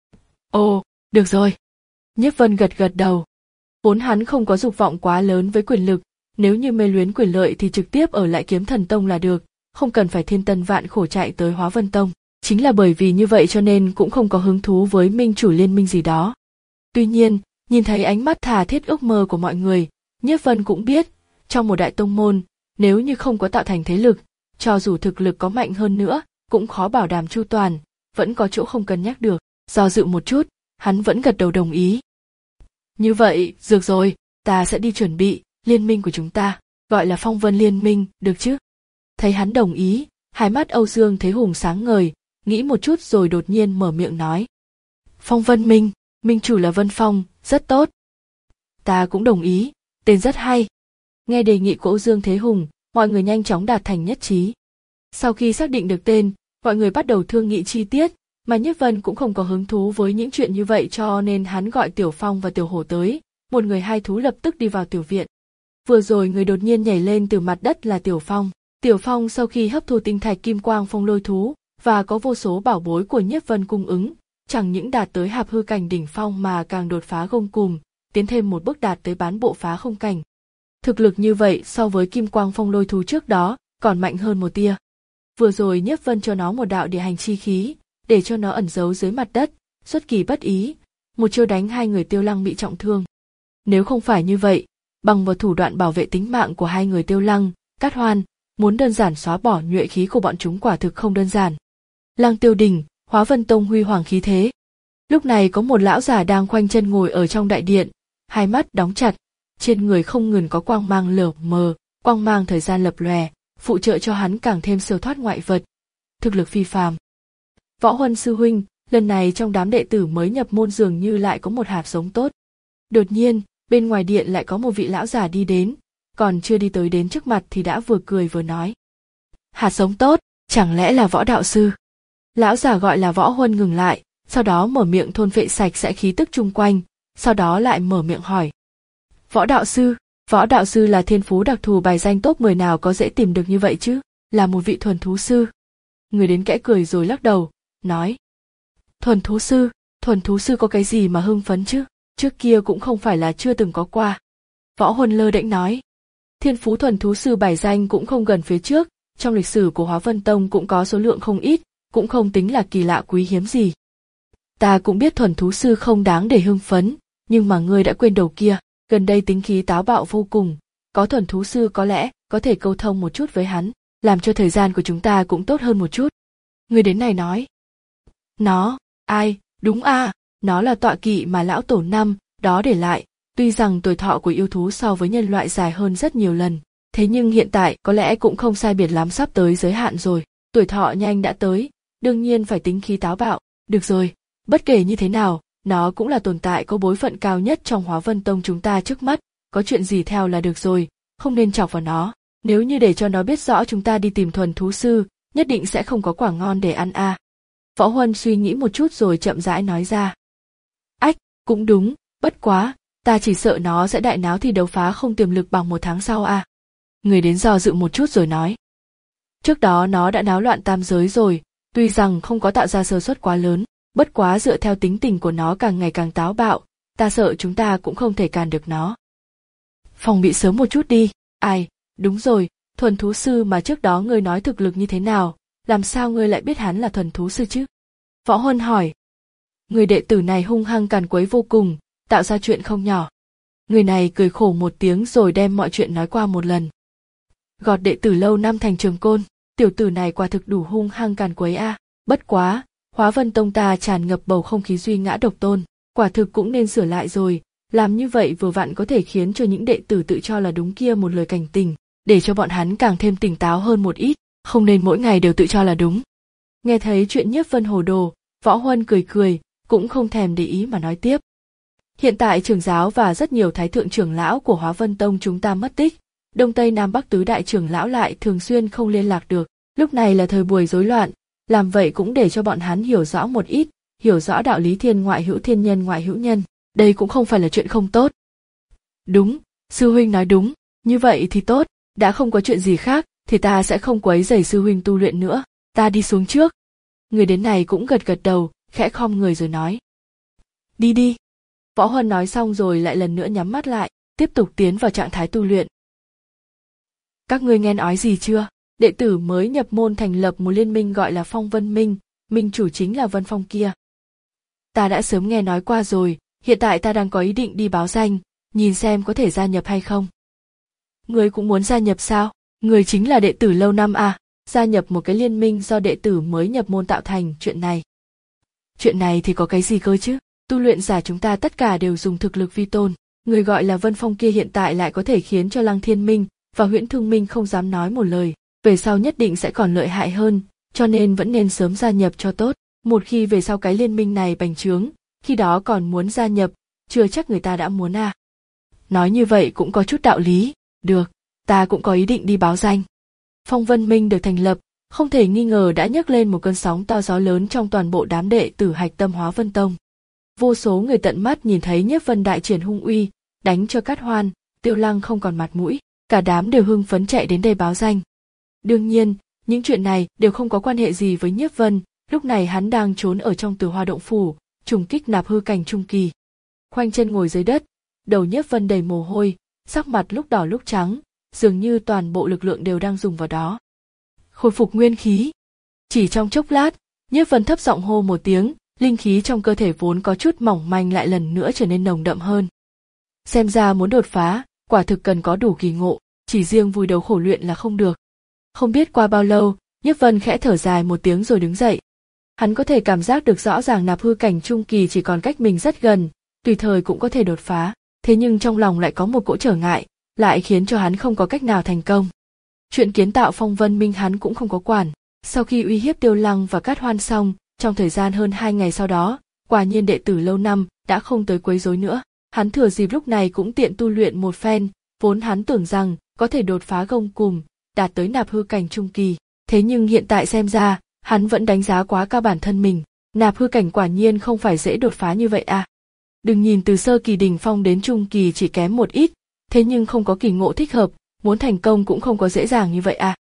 Ồ, được rồi. Nhiếp Vân gật gật đầu. Vốn hắn không có dục vọng quá lớn với quyền lực, nếu như mê luyến quyền lợi thì trực tiếp ở lại Kiếm Thần Tông là được, không cần phải thiên tân vạn khổ chạy tới Hóa Vân Tông. Chính là bởi vì như vậy cho nên cũng không có hứng thú với minh chủ liên minh gì đó. Tuy nhiên, Nhìn thấy ánh mắt tha thiết ước mơ của mọi người, Nhiếp Vân cũng biết, trong một đại tông môn, nếu như không có tạo thành thế lực, cho dù thực lực có mạnh hơn nữa, cũng khó bảo đảm chu toàn, vẫn có chỗ không cân nhắc được. Do dự một chút, hắn vẫn gật đầu đồng ý. Như vậy, được rồi, ta sẽ đi chuẩn bị, liên minh của chúng ta, gọi là Phong Vân Liên minh, được chứ? Thấy hắn đồng ý, hai mắt Âu Dương Thế Hùng sáng ngời, nghĩ một chút rồi đột nhiên mở miệng nói. Phong Vân Minh, minh chủ là Vân Phong, rất tốt. Ta cũng đồng ý, tên rất hay. Nghe đề nghị của Âu Dương Thế Hùng, mọi người nhanh chóng đạt thành nhất trí. Sau khi xác định được tên, mọi người bắt đầu thương nghị chi tiết, mà Nhiếp Vân cũng không có hứng thú với những chuyện như vậy cho nên hắn gọi Tiểu Phong và Tiểu Hổ tới, một người hai thú lập tức đi vào tiểu viện. Vừa rồi người đột nhiên nhảy lên từ mặt đất là Tiểu Phong. Tiểu Phong sau khi hấp thu tinh thạch kim quang phong lôi thú và có vô số bảo bối của Nhiếp Vân cung ứng, chẳng những đạt tới hạp hư cảnh đỉnh phong mà càng đột phá gông cùm, tiến thêm một bước đạt tới bán bộ phá không cảnh. Thực lực như vậy so với kim quang phong lôi thú trước đó còn mạnh hơn một tia. Vừa rồi Nhiếp Vân cho nó một đạo địa hành chi khí, để cho nó ẩn giấu dưới mặt đất, xuất kỳ bất ý, một chiêu đánh hai người Tiêu Lăng bị trọng thương. Nếu không phải như vậy, bằng vào thủ đoạn bảo vệ tính mạng của hai người Tiêu Lăng, Cát Hoan, muốn đơn giản xóa bỏ nhuệ khí của bọn chúng quả thực không đơn giản. Lăng Tiêu Đình, Hóa Vân Tông huy hoàng khí thế. Lúc này có một lão già đang khoanh chân ngồi ở trong đại điện, hai mắt đóng chặt, trên người không ngừng có quang mang lờ mờ, quang mang thời gian lập lòe, phụ trợ cho hắn càng thêm siêu thoát ngoại vật. Thực lực phi phàm. Võ Huân sư huynh, lần này trong đám đệ tử mới nhập môn dường như lại có một hạt giống tốt. Đột nhiên, bên ngoài điện lại có một vị lão già đi đến, còn chưa đi tới đến trước mặt thì đã vừa cười vừa nói. Hạt giống tốt, chẳng lẽ là Võ đạo sư? Lão già gọi là Võ Huân ngừng lại, sau đó mở miệng thôn phệ sạch sẽ khí tức chung quanh, sau đó lại mở miệng hỏi. Võ đạo sư, Võ đạo sư là thiên phú đặc thù bài danh top mười nào có dễ tìm được như vậy chứ, là một vị thuần thú sư. Người đến kẽ cười rồi lắc đầu, nói. Thuần thú sư, thuần thú sư có cái gì mà hưng phấn chứ, trước kia cũng không phải là chưa từng có qua. Võ Huân lơ đễnh nói. Thiên phú thuần thú sư bài danh cũng không gần phía trước, trong lịch sử của Hóa Vân Tông cũng có số lượng không ít, cũng không tính là kỳ lạ quý hiếm gì. Ta cũng biết thuần thú sư không đáng để hưng phấn, nhưng mà ngươi đã quên đầu kia, gần đây tính khí táo bạo vô cùng, có thuần thú sư có lẽ có thể câu thông một chút với hắn, làm cho thời gian của chúng ta cũng tốt hơn một chút. Người đến này nói. Nó, ai, đúng à, nó là tọa kỵ mà lão tổ năm đó để lại, tuy rằng tuổi thọ của yêu thú so với nhân loại dài hơn rất nhiều lần, thế nhưng hiện tại có lẽ cũng không sai biệt lắm sắp tới giới hạn rồi, tuổi thọ nhanh đã tới, đương nhiên phải tính khí táo bạo, được rồi, bất kể như thế nào, nó cũng là tồn tại có bối phận cao nhất trong Hóa Vân Tông chúng ta trước mắt, có chuyện gì theo là được rồi, không nên chọc vào nó, nếu như để cho nó biết rõ chúng ta đi tìm thuần thú sư, nhất định sẽ không có quả ngon để ăn à. Võ Huân suy nghĩ một chút rồi chậm rãi nói ra. Ách, cũng đúng, bất quá, ta chỉ sợ nó sẽ đại náo thì đấu phá không tiềm lực bằng một tháng sau à. Người đến do dự một chút rồi nói. Trước đó nó đã náo loạn tam giới rồi, tuy rằng không có tạo ra sơ suất quá lớn, bất quá dựa theo tính tình của nó càng ngày càng táo bạo, ta sợ chúng ta cũng không thể cản được nó. Phòng bị sớm một chút đi, ai, đúng rồi, thuần thú sư mà trước đó ngươi nói thực lực như thế nào, làm sao ngươi lại biết hắn là thuần thú sư chứ? Võ Huân hỏi. Người đệ tử này hung hăng càn quấy vô cùng, tạo ra chuyện không nhỏ. Người này cười khổ một tiếng rồi đem mọi chuyện nói qua một lần. Gọt đệ tử lâu năm thành Trường Côn, tiểu tử này quả thực đủ hung hăng càn quấy a. À. Bất quá, Hóa Vân Tông ta tràn ngập bầu không khí duy ngã độc tôn, quả thực cũng nên sửa lại rồi, làm như vậy vừa vặn có thể khiến cho những đệ tử tự cho là đúng kia một lời cảnh tỉnh, để cho bọn hắn càng thêm tỉnh táo hơn một ít, không nên mỗi ngày đều tự cho là đúng. Nghe thấy chuyện Nhiếp Vân hồ đồ, Võ Huân cười cười, cũng không thèm để ý mà nói tiếp. Hiện tại trưởng giáo và rất nhiều thái thượng trưởng lão của Hóa Vân Tông chúng ta mất tích, Đông Tây Nam Bắc tứ đại trưởng lão lại thường xuyên không liên lạc được, lúc này là thời buổi rối loạn, làm vậy cũng để cho bọn hắn hiểu rõ một ít, hiểu rõ đạo lý thiên ngoại hữu thiên nhân ngoại hữu nhân, đây cũng không phải là chuyện không tốt. Đúng, sư huynh nói đúng, như vậy thì tốt, đã không có chuyện gì khác, thì ta sẽ không quấy rầy sư huynh tu luyện nữa, ta đi xuống trước. Người đến này cũng gật gật đầu, khẽ khom người rồi nói. Đi đi. Võ Huân nói xong rồi lại lần nữa nhắm mắt lại, tiếp tục tiến vào trạng thái tu luyện. Các ngươi nghe nói gì chưa? Đệ tử mới nhập môn thành lập một liên minh gọi là Phong Vân Minh, minh chủ chính là Vân Phong kia. Ta đã sớm nghe nói qua rồi, hiện tại ta đang có ý định đi báo danh, nhìn xem có thể gia nhập hay không. Người cũng muốn gia nhập sao? Người chính là đệ tử lâu năm à? Gia nhập một cái liên minh do đệ tử mới nhập môn tạo thành, chuyện này. Chuyện này thì có cái gì cơ chứ? Tu luyện giả chúng ta tất cả đều dùng thực lực vi tôn. Người gọi là Vân Phong kia hiện tại lại có thể khiến cho Lăng Thiên Minh và Huyễn Thương Minh không dám nói một lời. Về sau nhất định sẽ còn lợi hại hơn, cho nên vẫn nên sớm gia nhập cho tốt. Một khi về sau cái liên minh này bành trướng, khi đó còn muốn gia nhập, chưa chắc người ta đã muốn à. Nói như vậy cũng có chút đạo lý. Được, ta cũng có ý định đi báo danh. Phong Vân Minh được thành lập, không thể nghi ngờ đã nhấc lên một cơn sóng to gió lớn trong toàn bộ đám đệ tử Hạch Tâm Hóa Vân Tông. Vô số người tận mắt nhìn thấy Nhiếp Vân đại triển hung uy, đánh cho Cát Hoan, Tiêu Lăng không còn mặt mũi, cả đám đều hưng phấn chạy đến đây báo danh. Đương nhiên, những chuyện này đều không có quan hệ gì với Nhiếp Vân, lúc này hắn đang trốn ở trong Tử Hoa động phủ, trùng kích nạp hư cảnh trung kỳ. Khoanh chân ngồi dưới đất, đầu Nhiếp Vân đầy mồ hôi, sắc mặt lúc đỏ lúc trắng, dường như toàn bộ lực lượng đều đang dùng vào đó. Khôi phục nguyên khí. Chỉ trong chốc lát, Nhiếp Vân thấp giọng hô một tiếng, linh khí trong cơ thể vốn có chút mỏng manh lại lần nữa trở nên nồng đậm hơn. Xem ra muốn đột phá, quả thực cần có đủ kỳ ngộ, chỉ riêng vùi đầu khổ luyện là không được. Không biết qua bao lâu, Nhiếp Vân khẽ thở dài một tiếng rồi đứng dậy. Hắn có thể cảm giác được rõ ràng nạp hư cảnh trung kỳ chỉ còn cách mình rất gần, tùy thời cũng có thể đột phá, thế nhưng trong lòng lại có một cỗ trở ngại, lại khiến cho hắn không có cách nào thành công. Chuyện kiến tạo Phong Vân Minh hắn cũng không có quản, sau khi uy hiếp Tiêu Lăng và Cát Hoan xong, trong thời gian hơn hai ngày sau đó, quả nhiên đệ tử lâu năm đã không tới quấy rối nữa. Hắn thừa dịp lúc này cũng tiện tu luyện một phen, vốn hắn tưởng rằng có thể đột phá gông cùm, đạt tới nạp hư cảnh trung kỳ, thế nhưng hiện tại xem ra, hắn vẫn đánh giá quá cao bản thân mình, nạp hư cảnh quả nhiên không phải dễ đột phá như vậy à. Đừng nhìn từ sơ kỳ đỉnh phong đến trung kỳ chỉ kém một ít, thế nhưng không có kỳ ngộ thích hợp, muốn thành công cũng không có dễ dàng như vậy à.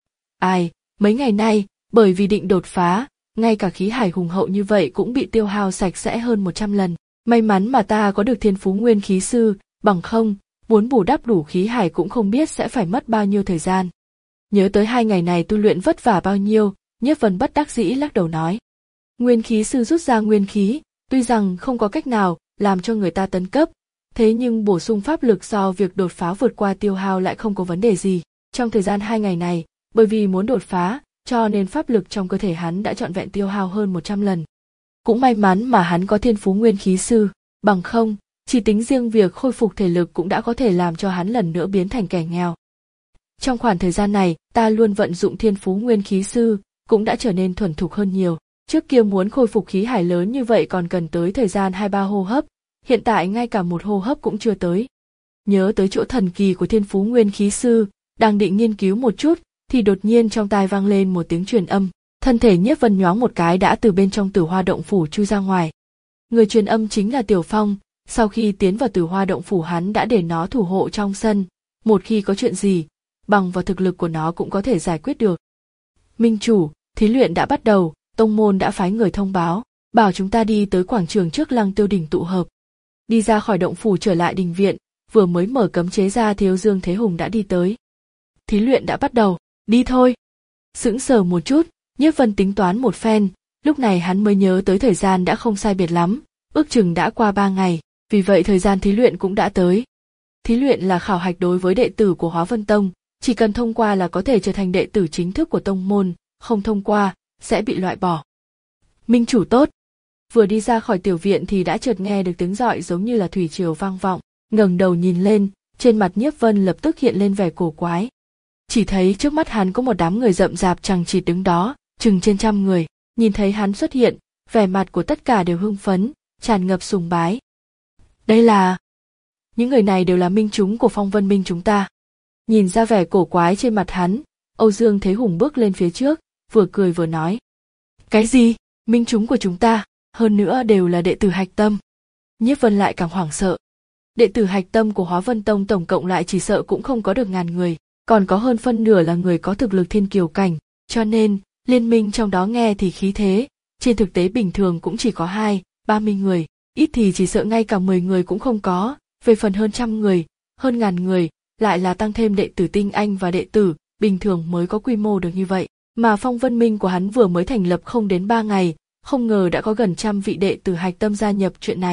Ai, mấy ngày nay, bởi vì định đột phá, ngay cả khí hải hùng hậu như vậy cũng bị tiêu hao sạch sẽ hơn một trăm lần. May mắn mà ta có được thiên phú nguyên khí sư, bằng không, muốn bù đắp đủ khí hải cũng không biết sẽ phải mất bao nhiêu thời gian. Nhớ tới hai ngày này tu luyện vất vả bao nhiêu, Nhiếp Vân bất đắc dĩ lắc đầu nói. Nguyên khí sư rút ra nguyên khí, tuy rằng không có cách nào làm cho người ta tấn cấp, thế nhưng bổ sung pháp lực do việc đột phá vượt qua tiêu hao lại không có vấn đề gì. Trong thời gian hai ngày này, bởi vì muốn đột phá, cho nên pháp lực trong cơ thể hắn đã trọn vẹn tiêu hao hơn một trăm lần. Cũng may mắn mà hắn có thiên phú nguyên khí sư, bằng không, chỉ tính riêng việc khôi phục thể lực cũng đã có thể làm cho hắn lần nữa biến thành kẻ nghèo. Trong khoảng thời gian này, ta luôn vận dụng thiên phú nguyên khí sư, cũng đã trở nên thuần thục hơn nhiều. Trước kia muốn khôi phục khí hải lớn như vậy còn cần tới thời gian hai ba hô hấp, hiện tại ngay cả một hô hấp cũng chưa tới. Nhớ tới chỗ thần kỳ của thiên phú nguyên khí sư, đang định nghiên cứu một chút, thì đột nhiên trong tai vang lên một tiếng truyền âm. Thân thể Nhiếp Vân nhoáng một cái đã từ bên trong Tử Hoa động phủ chui ra ngoài. Người truyền âm chính là Tiểu Phong, sau khi tiến vào Tử Hoa động phủ hắn đã để nó thủ hộ trong sân, một khi có chuyện gì, bằng vào thực lực của nó cũng có thể giải quyết được. Minh chủ, thí luyện đã bắt đầu, tông môn đã phái người thông báo, bảo chúng ta đi tới quảng trường trước Lăng Tiêu đỉnh tụ hợp. Đi ra khỏi động phủ trở lại đình viện, vừa mới mở cấm chế ra thì Âu Dương Thế Hùng đã đi tới. Thí luyện đã bắt đầu, đi thôi. Sững sờ một chút, Nhiếp Vân tính toán một phen, lúc này hắn mới nhớ tới thời gian đã không sai biệt lắm, ước chừng đã qua ba ngày, vì vậy thời gian thí luyện cũng đã tới. Thí luyện là khảo hạch đối với đệ tử của Hóa Vân Tông, chỉ cần thông qua là có thể trở thành đệ tử chính thức của tông môn, không thông qua, sẽ bị loại bỏ. Minh chủ tốt. Vừa đi ra khỏi tiểu viện thì đã chợt nghe được tiếng gọi giống như là thủy triều vang vọng, ngẩng đầu nhìn lên, trên mặt Nhiếp Vân lập tức hiện lên vẻ cổ quái. Chỉ thấy trước mắt hắn có một đám người rậm rạp chằng chịt đứng đó, chừng trên trăm người, nhìn thấy hắn xuất hiện, vẻ mặt của tất cả đều hưng phấn, tràn ngập sùng bái. Đây là... Những người này đều là minh chúng của Phong Vân Minh chúng ta. Nhìn ra vẻ cổ quái trên mặt hắn, Âu Dương Thế Hùng bước lên phía trước, vừa cười vừa nói. Cái gì? Minh chúng của chúng ta, hơn nữa đều là đệ tử Hạch Tâm. Nhiếp Vân lại càng hoảng sợ. Đệ tử Hạch Tâm của Hóa Vân Tông tổng cộng lại chỉ sợ cũng không có được ngàn người, còn có hơn phân nửa là người có thực lực thiên kiều cảnh, cho nên, liên minh trong đó nghe thì khí thế, trên thực tế bình thường cũng chỉ có hai, ba mươi người, ít thì chỉ sợ ngay cả mười người cũng không có, về phần hơn trăm người, hơn ngàn người, lại là tăng thêm đệ tử tinh anh và đệ tử, bình thường mới có quy mô được như vậy. Mà Phong Vân Minh của hắn vừa mới thành lập không đến ba ngày, không ngờ đã có gần trăm vị đệ tử Hạch Tâm gia nhập chuyện này,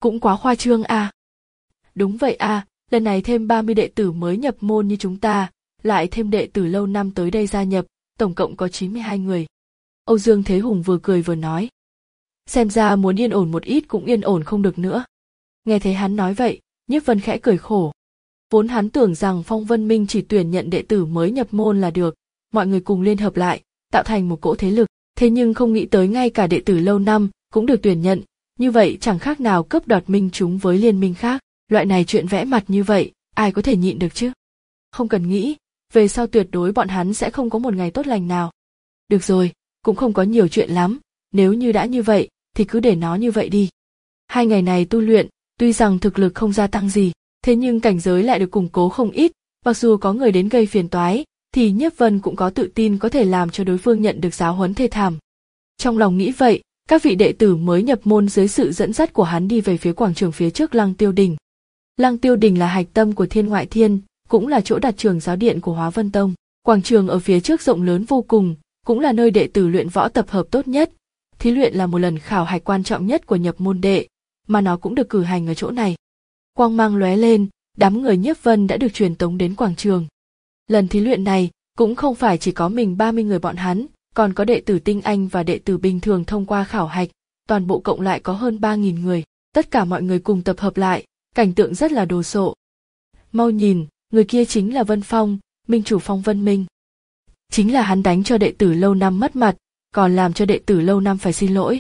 cũng quá khoa trương à. Đúng vậy à, lần này thêm ba mươi đệ tử mới nhập môn như chúng ta, lại thêm đệ tử lâu năm tới đây gia nhập, tổng cộng có chín mươi hai người. Âu Dương Thế Hùng vừa cười vừa nói. Xem ra muốn yên ổn một ít cũng yên ổn không được nữa. Nghe thấy hắn nói vậy, Nhiếp Vân khẽ cười khổ. Vốn hắn tưởng rằng Phong Vân Minh chỉ tuyển nhận đệ tử mới nhập môn là được, mọi người cùng liên hợp lại, tạo thành một cỗ thế lực, thế nhưng không nghĩ tới ngay cả đệ tử lâu năm cũng được tuyển nhận, như vậy chẳng khác nào cướp đoạt minh chúng với liên minh khác, loại này chuyện vẽ mặt như vậy, ai có thể nhịn được chứ? Không cần nghĩ, về sau tuyệt đối bọn hắn sẽ không có một ngày tốt lành nào. Được rồi, cũng không có nhiều chuyện lắm, nếu như đã như vậy, thì cứ để nó như vậy đi. Hai ngày này tu luyện, tuy rằng thực lực không gia tăng gì, thế nhưng cảnh giới lại được củng cố không ít, mặc dù có người đến gây phiền toái, thì Nhiếp Vân cũng có tự tin có thể làm cho đối phương nhận được giáo huấn thê thảm. Trong lòng nghĩ vậy, các vị đệ tử mới nhập môn dưới sự dẫn dắt của hắn đi về phía quảng trường phía trước Lăng Tiêu Đình. Lăng Tiêu Đình là hạch tâm của Thiên Ngoại Thiên, cũng là chỗ đặt trường giáo điện của Hóa Vân Tông. Quảng trường ở phía trước rộng lớn vô cùng, cũng là nơi đệ tử luyện võ tập hợp tốt nhất. Thí luyện là một lần khảo hạch quan trọng nhất của nhập môn đệ, mà nó cũng được cử hành ở chỗ này. Quang mang lóe lên, đám người Nhiếp Vân đã được truyền tống đến quảng trường. Lần thí luyện này cũng không phải chỉ có mình ba mươi người bọn hắn, còn có đệ tử tinh anh và đệ tử bình thường thông qua khảo hạch, toàn bộ cộng lại có hơn ba nghìn người, tất cả mọi người cùng tập hợp lại, cảnh tượng rất là đồ sộ. Mau nhìn, người kia chính là Vân Phong, minh chủ Phong Vân Minh. Chính là hắn đánh cho đệ tử lâu năm mất mặt, còn làm cho đệ tử lâu năm phải xin lỗi.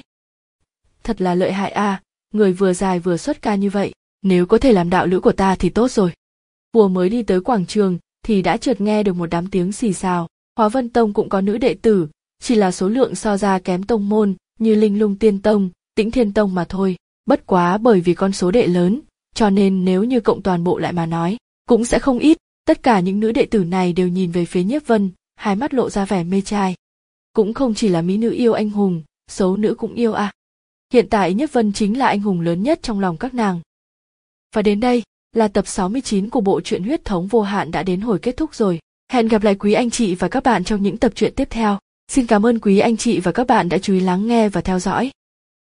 Thật là lợi hại a, à, người vừa dài vừa xuất ca như vậy, nếu có thể làm đạo lữ của ta thì tốt rồi. Vừa mới đi tới quảng trường thì đã chợt nghe được một đám tiếng xì xào. Hóa Vân Tông cũng có nữ đệ tử, chỉ là số lượng so ra kém tông môn như Linh Lung Tiên Tông, Tĩnh Thiên Tông mà thôi. Bất quá bởi vì con số đệ lớn, cho nên nếu như cộng toàn bộ lại mà nói, cũng sẽ không ít. Tất cả những nữ đệ tử này đều nhìn về phía Nhiếp Vân, hai mắt lộ ra vẻ mê trai. Cũng không chỉ là mỹ nữ yêu anh hùng, xấu nữ cũng yêu à. Hiện tại Nhiếp Vân chính là anh hùng lớn nhất trong lòng các nàng. Và đến đây là tập sáu mươi chín của bộ truyện Huyết Thống Vô Hạn đã đến hồi kết thúc rồi. Hẹn gặp lại quý anh chị và các bạn trong những tập truyện tiếp theo. Xin cảm ơn quý anh chị và các bạn đã chú ý lắng nghe và theo dõi.